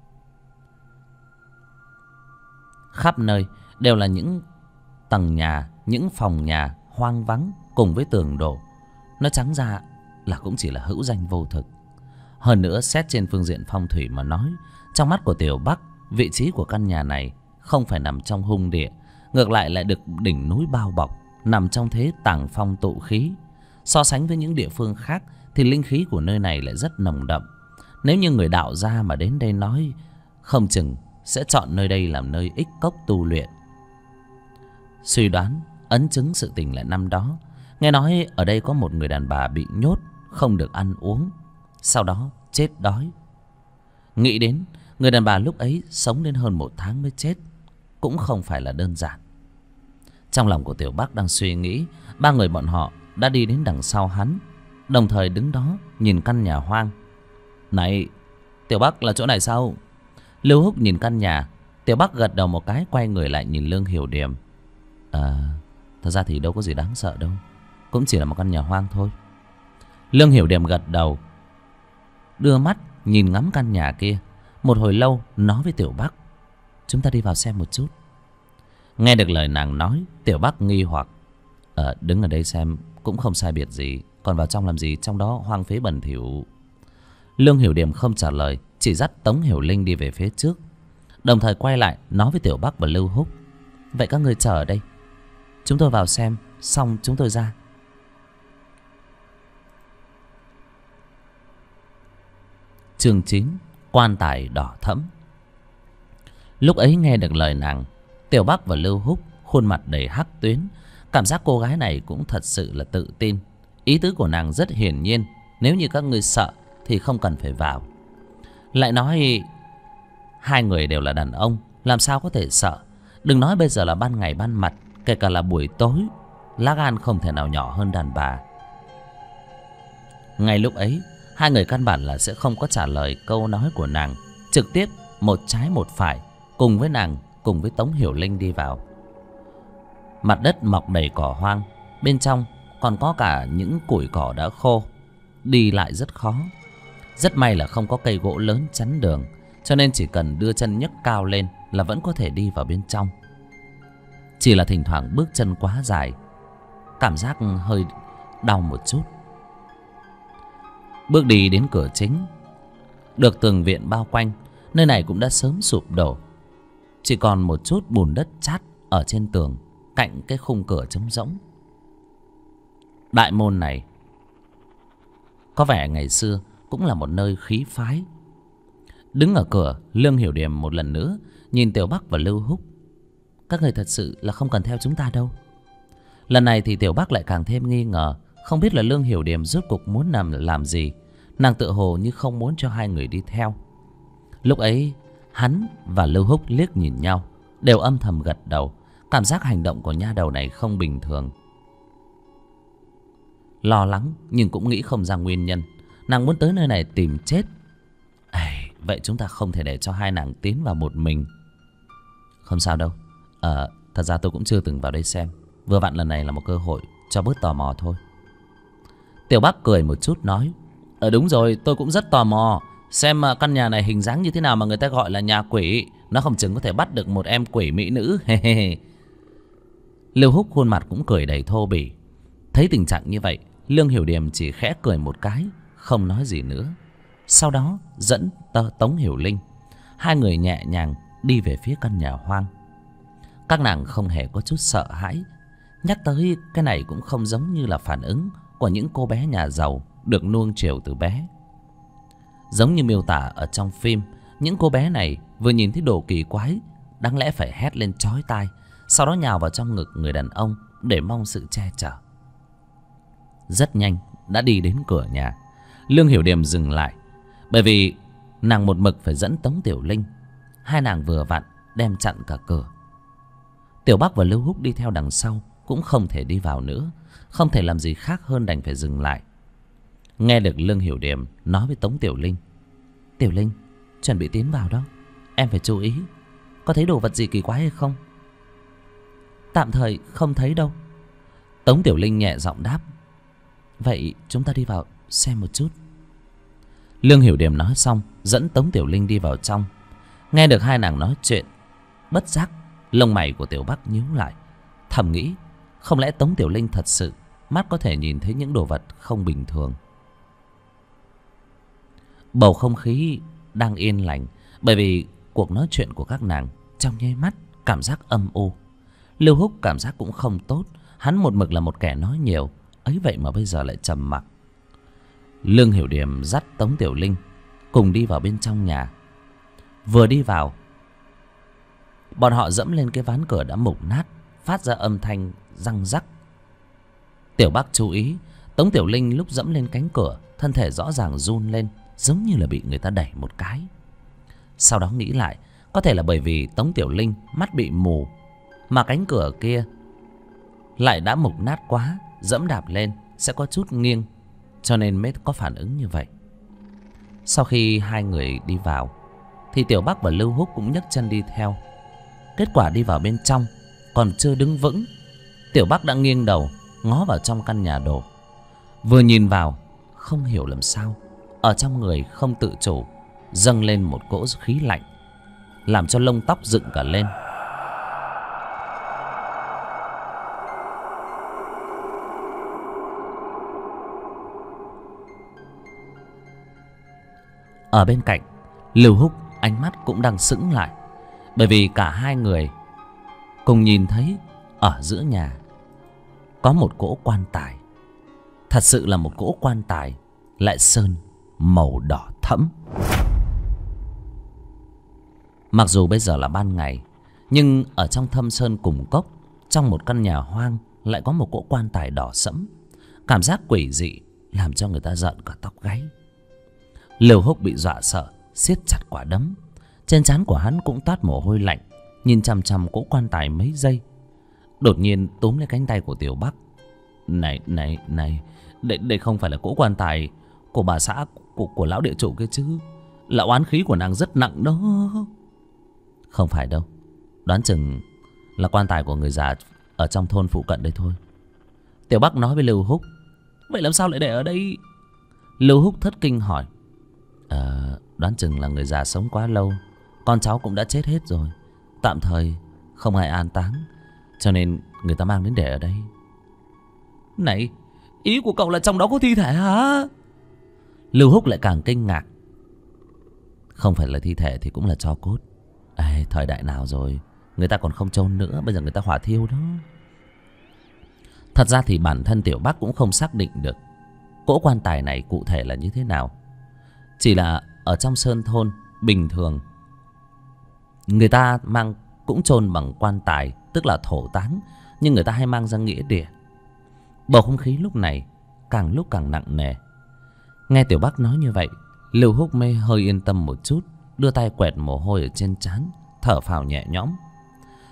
Khắp nơi đều là những tầng nhà, những phòng nhà hoang vắng cùng với tường đổ. Nó trắng ra là cũng chỉ là hữu danh vô thực. Hơn nữa xét trên phương diện phong thủy mà nói, trong mắt của Tiểu Bắc, vị trí của căn nhà này không phải nằm trong hung địa, ngược lại lại được đỉnh núi bao bọc, nằm trong thế tàng phong tụ khí. So sánh với những địa phương khác thì linh khí của nơi này lại rất nồng đậm. Nếu như người đạo gia mà đến đây nói, không chừng sẽ chọn nơi đây làm nơi ích cốc tu luyện. Suy đoán ấn chứng sự tình lại năm đó, nghe nói ở đây có một người đàn bà bị nhốt, không được ăn uống, sau đó chết đói. Nghĩ đến người đàn bà lúc ấy sống đến hơn 1 tháng mới chết, cũng không phải là đơn giản. Trong lòng của Tiểu Bắc đang suy nghĩ, 3 người bọn họ đã đi đến đằng sau hắn, đồng thời đứng đó nhìn căn nhà hoang. Này, Tiểu Bắc, là chỗ này sao? Lưu Húc nhìn căn nhà. Tiểu Bắc gật đầu một cái, quay người lại nhìn Lương Hiểu Điềm. Thật ra thì đâu có gì đáng sợ đâu, cũng chỉ là một căn nhà hoang thôi. Lương Hiểu Điềm gật đầu, đưa mắt nhìn ngắm căn nhà kia. Một hồi lâu nói với Tiểu Bắc, chúng ta đi vào xem một chút. Nghe được lời nàng nói, Tiểu Bắc nghi hoặc. Đứng ở đây xem cũng không sai biệt gì, còn vào trong làm gì, trong đó hoang phế bẩn thỉu. Lương Hiểu Điềm không trả lời, chỉ dắt Tống Hiểu Linh đi về phía trước, đồng thời quay lại nói với Tiểu Bắc và Lưu Húc, vậy các người chờ ở đây, chúng tôi vào xem xong chúng tôi ra. Chương 9, quan tài đỏ thẫm. Lúc ấy nghe được lời nàng, Tiểu Bắc và Lưu Húc khuôn mặt đầy hắc tuyến. Cảm giác cô gái này cũng thật sự là tự tin. Ý tứ của nàng rất hiển nhiên, nếu như các ngươi sợ thì không cần phải vào. Lại nói hai người đều là đàn ông, làm sao có thể sợ. Đừng nói bây giờ là ban ngày ban mặt, kể cả là buổi tối, lá gan không thể nào nhỏ hơn đàn bà. Ngay lúc ấy, hai người căn bản là sẽ không có trả lời câu nói của nàng, trực tiếp một trái một phải cùng với nàng, cùng với Tống Hiểu Linh đi vào. Mặt đất mọc đầy cỏ hoang, bên trong còn có cả những củi cỏ đã khô, đi lại rất khó. Rất may là không có cây gỗ lớn chắn đường, cho nên chỉ cần đưa chân nhấc cao lên là vẫn có thể đi vào bên trong. Chỉ là thỉnh thoảng bước chân quá dài, cảm giác hơi đau một chút. Bước đi đến cửa chính, được tường viện bao quanh, nơi này cũng đã sớm sụp đổ, chỉ còn một chút bùn đất chát ở trên tường cạnh cái khung cửa trống rỗng. Đại môn này có vẻ ngày xưa cũng là một nơi khí phái. Đứng ở cửa, Lương Hiểu Điềm một lần nữa nhìn Tiểu Bắc và Lưu Húc. Các người thật sự là không cần theo chúng ta đâu. Lần này thì Tiểu Bắc lại càng thêm nghi ngờ, không biết là Lương Hiểu Điềm rốt cuộc muốn làm gì. Nàng tự hồ như không muốn cho hai người đi theo. Lúc ấy hắn và Lưu Húc liếc nhìn nhau, đều âm thầm gật đầu. Cảm giác hành động của nha đầu này không bình thường. Lo lắng nhưng cũng nghĩ không ra nguyên nhân. Nàng muốn tới nơi này tìm chết. Vậy chúng ta không thể để cho hai nàng tiến vào một mình. Không sao đâu. Thật ra tôi cũng chưa từng vào đây xem. Vừa vặn lần này là một cơ hội cho bớt tò mò thôi. Tiểu Bắc cười một chút nói: Đúng rồi, tôi cũng rất tò mò xem căn nhà này hình dáng như thế nào mà người ta gọi là nhà quỷ. Nó không chừng có thể bắt được một em quỷ mỹ nữ. Lưu Húc khuôn mặt cũng cười đầy thô bỉ. Thấy tình trạng như vậy, Lương Hiểu Điềm chỉ khẽ cười một cái, không nói gì nữa. Sau đó dẫn Tống Hiểu Linh, hai người nhẹ nhàng đi về phía căn nhà hoang. Các nàng không hề có chút sợ hãi. Nhắc tới cái này cũng không giống như là phản ứng của những cô bé nhà giàu được nuông chiều từ bé. Giống như miêu tả ở trong phim, những cô bé này vừa nhìn thấy đồ kỳ quái, đáng lẽ phải hét lên chói tai, sau đó nhào vào trong ngực người đàn ông để mong sự che chở. Rất nhanh đã đi đến cửa nhà. Lương Hiểu Điềm dừng lại, bởi vì nàng một mực phải dẫn Tống Tiểu Linh. Hai nàng vừa vặn đem chặn cả cửa. Tiểu Bắc và Lưu Húc đi theo đằng sau cũng không thể đi vào nữa, không thể làm gì khác hơn đành phải dừng lại. Nghe được Lương Hiểu Điềm nói với Tống Tiểu Linh: Tiểu Linh, chuẩn bị tiến vào đó, em phải chú ý, có thấy đồ vật gì kỳ quái hay không? Tạm thời không thấy đâu. Tống Tiểu Linh nhẹ giọng đáp. Vậy chúng ta đi vào xem một chút. Lương Hiểu Điềm nói xong dẫn Tống Tiểu Linh đi vào trong. Nghe được hai nàng nói chuyện, bất giác lông mày của Tiểu Bắc nhíu lại, thầm nghĩ không lẽ Tống Tiểu Linh thật sự mắt có thể nhìn thấy những đồ vật không bình thường. Bầu không khí đang yên lành, bởi vì cuộc nói chuyện của các nàng trong nháy mắt cảm giác âm u. Lưu Húc cảm giác cũng không tốt, hắn một mực là một kẻ nói nhiều, ấy vậy mà bây giờ lại trầm mặc. Lương Hiểu Điềm dắt Tống Tiểu Linh cùng đi vào bên trong nhà. Vừa đi vào, bọn họ dẫm lên cái ván cửa đã mục nát, phát ra âm thanh răng rắc. Tiểu Bắc chú ý, Tống Tiểu Linh lúc dẫm lên cánh cửa, thân thể rõ ràng run lên, giống như là bị người ta đẩy một cái. Sau đó nghĩ lại, có thể là bởi vì Tống Tiểu Linh mắt bị mù, mà cánh cửa kia lại đã mục nát quá, dẫm đạp lên sẽ có chút nghiêng, cho nên mới có phản ứng như vậy. Sau khi hai người đi vào thì Tiểu Bắc và Lưu Húc cũng nhấc chân đi theo. Kết quả đi vào bên trong còn chưa đứng vững, Tiểu Bắc đã nghiêng đầu ngó vào trong căn nhà đổ. Vừa nhìn vào, không hiểu làm sao ở trong người không tự chủ dâng lên một cỗ khí lạnh, làm cho lông tóc dựng cả lên. Ở bên cạnh, Lưu Húc ánh mắt cũng đang sững lại, bởi vì cả hai người cùng nhìn thấy ở giữa nhà có một cỗ quan tài. Thật sự là một cỗ quan tài, lại sơn màu đỏ thẫm. Mặc dù bây giờ là ban ngày, nhưng ở trong thâm sơn cùng cốc, trong một căn nhà hoang lại có một cỗ quan tài đỏ sẫm. Cảm giác quỷ dị làm cho người ta giận cả tóc gáy. Lưu Húc bị dọa sợ, siết chặt quả đấm. Trên trán của hắn cũng toát mồ hôi lạnh, nhìn chằm chằm cỗ quan tài mấy giây. Đột nhiên túm lấy cánh tay của Tiểu Bắc. Này, đây không phải là cỗ quan tài của bà xã của lão địa chủ kia chứ? Là oán khí của nàng rất nặng đó. Không phải đâu, đoán chừng là quan tài của người già ở trong thôn phụ cận đây thôi. Tiểu Bắc nói với Lưu Húc. Vậy làm sao lại để ở đây? Lưu Húc thất kinh hỏi. Đoán chừng là người già sống quá lâu, con cháu cũng đã chết hết rồi, tạm thời không ai an táng, cho nên người ta mang đến để ở đây. Này, ý của cậu là trong đó có thi thể hả? Lưu Húc lại càng kinh ngạc. Không phải là thi thể thì cũng là tro cốt. Thời đại nào rồi, người ta còn không chôn nữa, bây giờ người ta hỏa thiêu đó. Thật ra thì bản thân Tiểu Bắc cũng không xác định được cỗ quan tài này cụ thể là như thế nào. Chỉ là ở trong sơn thôn bình thường, người ta mang cũng chôn bằng quan tài, tức là thổ táng, nhưng người ta hay mang ra nghĩa địa. Bầu không khí lúc này càng lúc càng nặng nề. Nghe Tiểu Bắc nói như vậy, Lưu Húc mới hơi yên tâm một chút, đưa tay quẹt mồ hôi ở trên trán, thở phào nhẹ nhõm.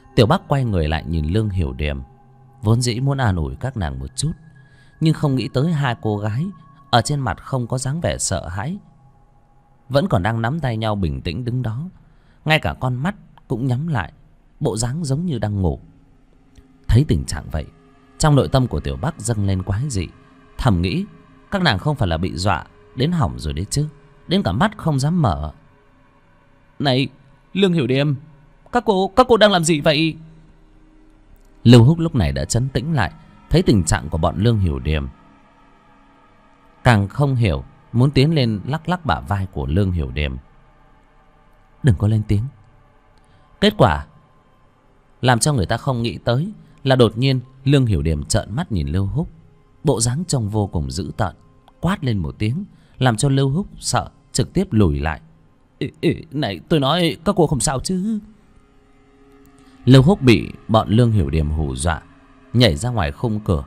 Tiểu Bắc quay người lại nhìn Lương Hiểu Điềm, vốn dĩ muốn an ủi các nàng một chút, nhưng không nghĩ tới hai cô gái ở trên mặt không có dáng vẻ sợ hãi, vẫn còn đang nắm tay nhau bình tĩnh đứng đó, ngay cả con mắt cũng nhắm lại, bộ dáng giống như đang ngủ. Thấy tình trạng vậy, trong nội tâm của Tiểu Bắc dâng lên quái dị, thầm nghĩ các nàng không phải là bị dọa đến hỏng rồi đấy chứ, đến cả mắt không dám mở. Này Lương Hiểu Điềm, các cô đang làm gì vậy? Lưu Húc lúc này đã trấn tĩnh lại, thấy tình trạng của bọn Lương Hiểu Điềm, càng không hiểu, muốn tiến lên lắc lắc bả vai của Lương Hiểu Điềm. Đừng có lên tiếng. Kết quả làm cho người ta không nghĩ tới là đột nhiên Lương Hiểu Điềm trợn mắt nhìn Lưu Húc, bộ dáng trông vô cùng dữ tợn, quát lên một tiếng làm cho Lưu Húc sợ, trực tiếp lùi lại. Này tôi nói các cô không sao chứ? Lưu Húc bị bọn Lương Hiểu Điềm hù dọa, nhảy ra ngoài khung cửa.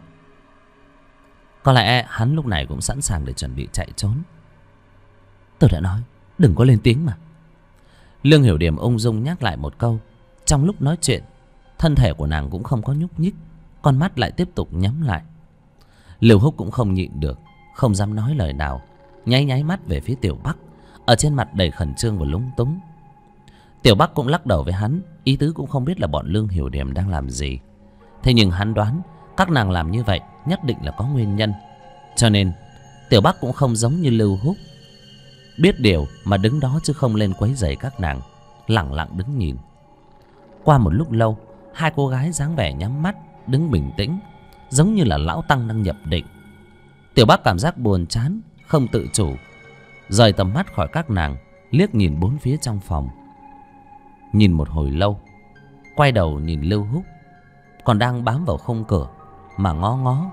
Có lẽ hắn lúc này cũng sẵn sàng để chuẩn bị chạy trốn. Tôi đã nói đừng có lên tiếng mà. Lương Hiểu Điềm ung dung nhắc lại một câu. Trong lúc nói chuyện, thân thể của nàng cũng không có nhúc nhích, con mắt lại tiếp tục nhắm lại. Lưu Húc cũng không nhịn được, không dám nói lời nào, nháy nháy mắt về phía Tiểu Bắc, ở trên mặt đầy khẩn trương và lúng túng. Tiểu Bắc cũng lắc đầu với hắn, ý tứ cũng không biết là bọn Lương Hiểu Điềm đang làm gì. Thế nhưng hắn đoán các nàng làm như vậy nhất định là có nguyên nhân, cho nên Tiểu Bắc cũng không giống như Lưu Húc, biết điều mà đứng đó chứ không lên quấy rầy các nàng, lẳng lặng đứng nhìn. Qua một lúc lâu, hai cô gái dáng vẻ nhắm mắt đứng bình tĩnh, giống như là lão tăng đang nhập định. Tiểu Bắc cảm giác buồn chán, không tự chủ, rời tầm mắt khỏi các nàng, liếc nhìn bốn phía trong phòng. Nhìn một hồi lâu, quay đầu nhìn Lưu Húc còn đang bám vào khung cửa mà ngó ngó.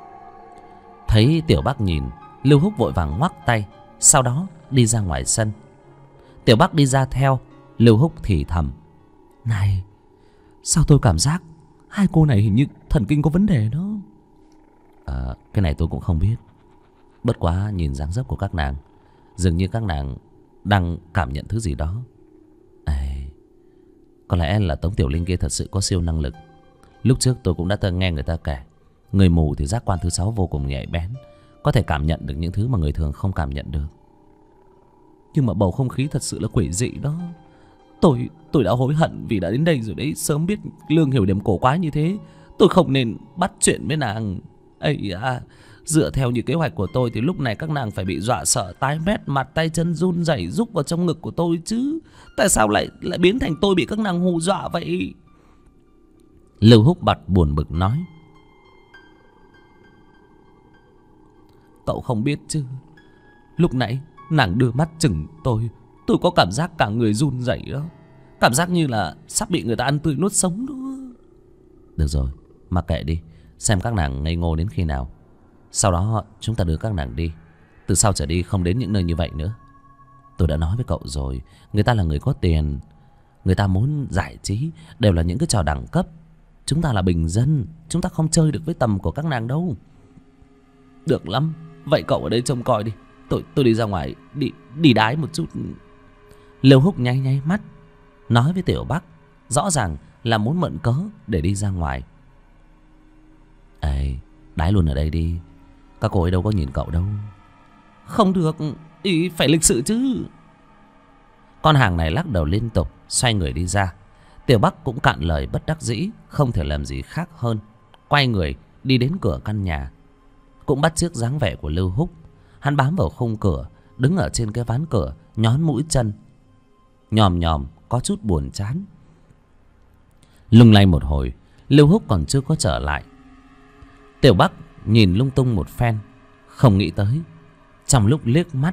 Thấy Tiểu Bắc nhìn, Lưu Húc vội vàng ngoắc tay, sau đó đi ra ngoài sân. Tiểu Bắc đi ra theo. Lưu Húc thì thầm: Này, sao tôi cảm giác hai cô này hình như thần kinh có vấn đề đó. Cái này tôi cũng không biết, bất quá nhìn dáng dấp của các nàng, dường như các nàng đang cảm nhận thứ gì đó. Có lẽ là Tống Tiểu Linh kia thật sự có siêu năng lực. Lúc trước tôi cũng đã từng nghe người ta kể, người mù thì giác quan thứ 6 vô cùng nhạy bén, có thể cảm nhận được những thứ mà người thường không cảm nhận được. Nhưng mà bầu không khí thật sự là quỷ dị đó. Tôi đã hối hận vì đã đến đây rồi đấy. Sớm biết Lương Hiểu Điềm cổ quái như thế, tôi không nên bắt chuyện với nàng. Dựa theo như kế hoạch của tôi thì lúc này các nàng phải bị dọa sợ tái mét, mặt tay chân run rẩy rúc vào trong ngực của tôi chứ. Tại sao lại biến thành tôi bị các nàng hù dọa vậy? Lưu Húc bật buồn bực nói: Cậu không biết chứ, lúc nãy nàng đưa mắt chừng tôi có cảm giác cả người run rẩy đó, cảm giác như là sắp bị người ta ăn tươi nuốt sống đó. Được rồi, mặc kệ đi, xem các nàng ngây ngô đến khi nào, sau đó chúng ta đưa các nàng đi. Từ sau trở đi không đến những nơi như vậy nữa. Tôi đã nói với cậu rồi, người ta là người có tiền, người ta muốn giải trí đều là những cái trò đẳng cấp. Chúng ta là bình dân, chúng ta không chơi được với tầm của các nàng đâu. Được lắm, vậy cậu ở đây trông coi đi, tôi đi ra ngoài đi đái một chút. Lưu Húc nháy nháy mắt, nói với Tiểu Bắc, rõ ràng là muốn mượn cớ để đi ra ngoài. Đái luôn ở đây đi, các cô ấy đâu có nhìn cậu đâu. Không được, phải lịch sự chứ. Con hàng này lắc đầu liên tục, xoay người đi ra. Tiểu Bắc cũng cạn lời bất đắc dĩ, không thể làm gì khác hơn, quay người đi đến cửa căn nhà. Cũng bắt chước dáng vẻ của Lưu Húc, hắn bám vào khung cửa, đứng ở trên cái ván cửa, nhón mũi chân, nhòm nhòm có chút buồn chán. Lung lay một hồi, Lưu Húc còn chưa có trở lại. Tiểu Bắc nhìn lung tung một phen, không nghĩ tới trong lúc liếc mắt,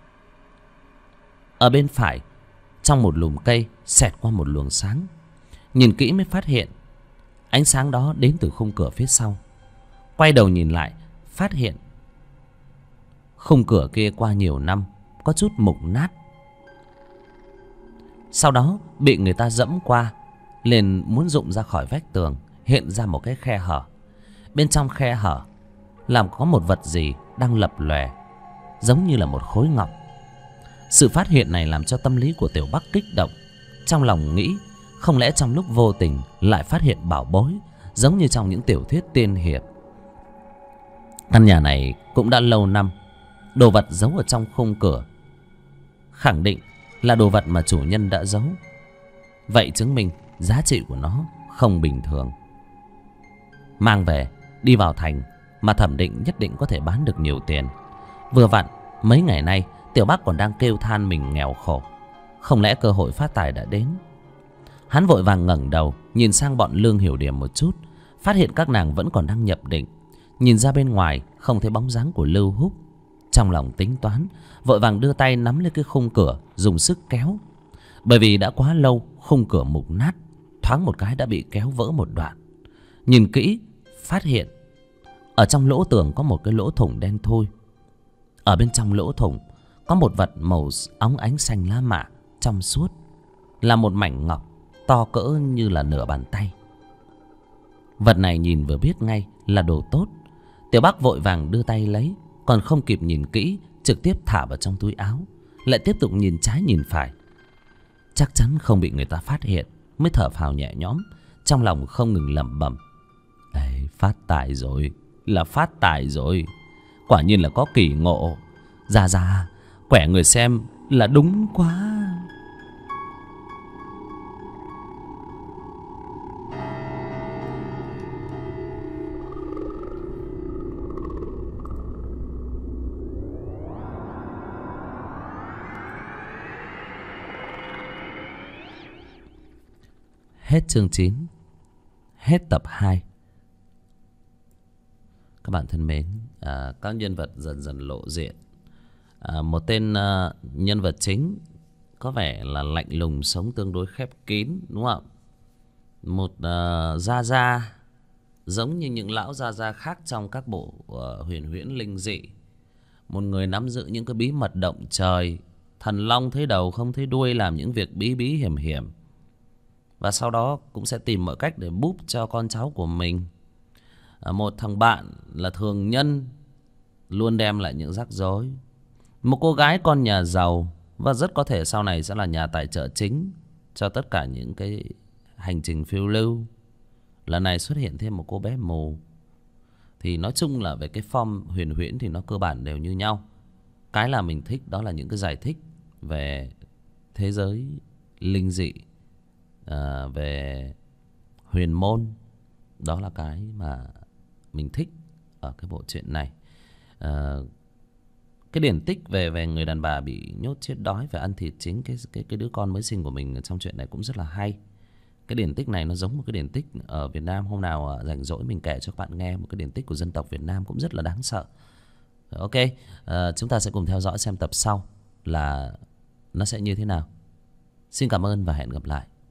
ở bên phải trong một lùm cây xẹt qua một luồng sáng. Nhìn kỹ mới phát hiện ánh sáng đó đến từ khung cửa phía sau. Quay đầu nhìn lại, phát hiện khung cửa kia qua nhiều năm có chút mục nát, sau đó bị người ta dẫm qua, liền muốn rụng ra khỏi vách tường, hiện ra một cái khe hở. Bên trong khe hở làm có một vật gì đang lập lòe, giống như là một khối ngọc. Sự phát hiện này làm cho tâm lý của Tiểu Bắc kích động, trong lòng nghĩ Không lẽ trong lúc vô tình lại phát hiện bảo bối, giống như trong những tiểu thuyết tiên hiệp. Căn nhà này cũng đã lâu năm. Đồ vật giấu ở trong khung cửa khẳng định là đồ vật mà chủ nhân đã giấu. Vậy chứng minh giá trị của nó không bình thường. Mang về đi vào thành mà thẩm định nhất định có thể bán được nhiều tiền. Vừa vặn mấy ngày nay Tiểu Bắc còn đang kêu than mình nghèo khổ. Không lẽ cơ hội phát tài đã đến? Hắn vội vàng ngẩng đầu nhìn sang bọn Lương Hiểu Điểm một chút, phát hiện các nàng vẫn còn đang nhập định. Nhìn ra bên ngoài không thấy bóng dáng của Lưu Húc. Trong lòng tính toán, vội vàng đưa tay nắm lấy cái khung cửa, dùng sức kéo. Bởi vì đã quá lâu khung cửa mục nát, thoáng một cái đã bị kéo vỡ một đoạn. Nhìn kỹ phát hiện ở trong lỗ tường có một cái lỗ thủng đen thui. Ở bên trong lỗ thủng có một vật màu óng ánh xanh lá mạ trong suốt, là một mảnh ngọc to cỡ như là nửa bàn tay. Vật này nhìn vừa biết ngay là đồ tốt. Tiểu Bắc vội vàng đưa tay lấy, còn không kịp nhìn kỹ, trực tiếp thả vào trong túi áo, lại tiếp tục nhìn trái nhìn phải. Chắc chắn không bị người ta phát hiện, mới thở phào nhẹ nhõm, trong lòng không ngừng lẩm bẩm: "Ê, phát tài rồi, là phát tài rồi. Quả nhiên là có kỳ ngộ. Ra quẻ người xem là đúng quá." Hết chương 9. Hết tập 2. Các bạn thân mến, các nhân vật dần dần lộ diện. Một tên nhân vật chính có vẻ là lạnh lùng, sống tương đối khép kín, đúng không? Một gia gia giống như những lão gia gia khác trong các bộ huyền huyễn linh dị. Một người nắm giữ những cái bí mật động trời, thần long thấy đầu không thấy đuôi, làm những việc bí bí hiểm hiểm. Và sau đó cũng sẽ tìm mọi cách để búp cho con cháu của mình. Một thằng bạn là thường nhân, luôn đem lại những rắc rối. Một cô gái con nhà giàu, và rất có thể sau này sẽ là nhà tài trợ chính cho tất cả những cái hành trình phiêu lưu. Lần này xuất hiện thêm một cô bé mù. Thì nói chung là về cái form huyền huyễn thì nó cơ bản đều như nhau. Cái là mình thích đó là những cái giải thích về thế giới linh dị, về huyền môn. Đó là cái mà mình thích ở cái bộ truyện này. Cái điển tích về người đàn bà bị nhốt chết đói và ăn thịt chính cái đứa con mới sinh của mình trong chuyện này cũng rất là hay. Cái điển tích này nó giống một cái điển tích ở Việt Nam. Hôm nào rảnh rỗi mình kể cho các bạn nghe một cái điển tích của dân tộc Việt Nam cũng rất là đáng sợ. Ok, chúng ta sẽ cùng theo dõi xem tập sau là nó sẽ như thế nào. Xin cảm ơn và hẹn gặp lại.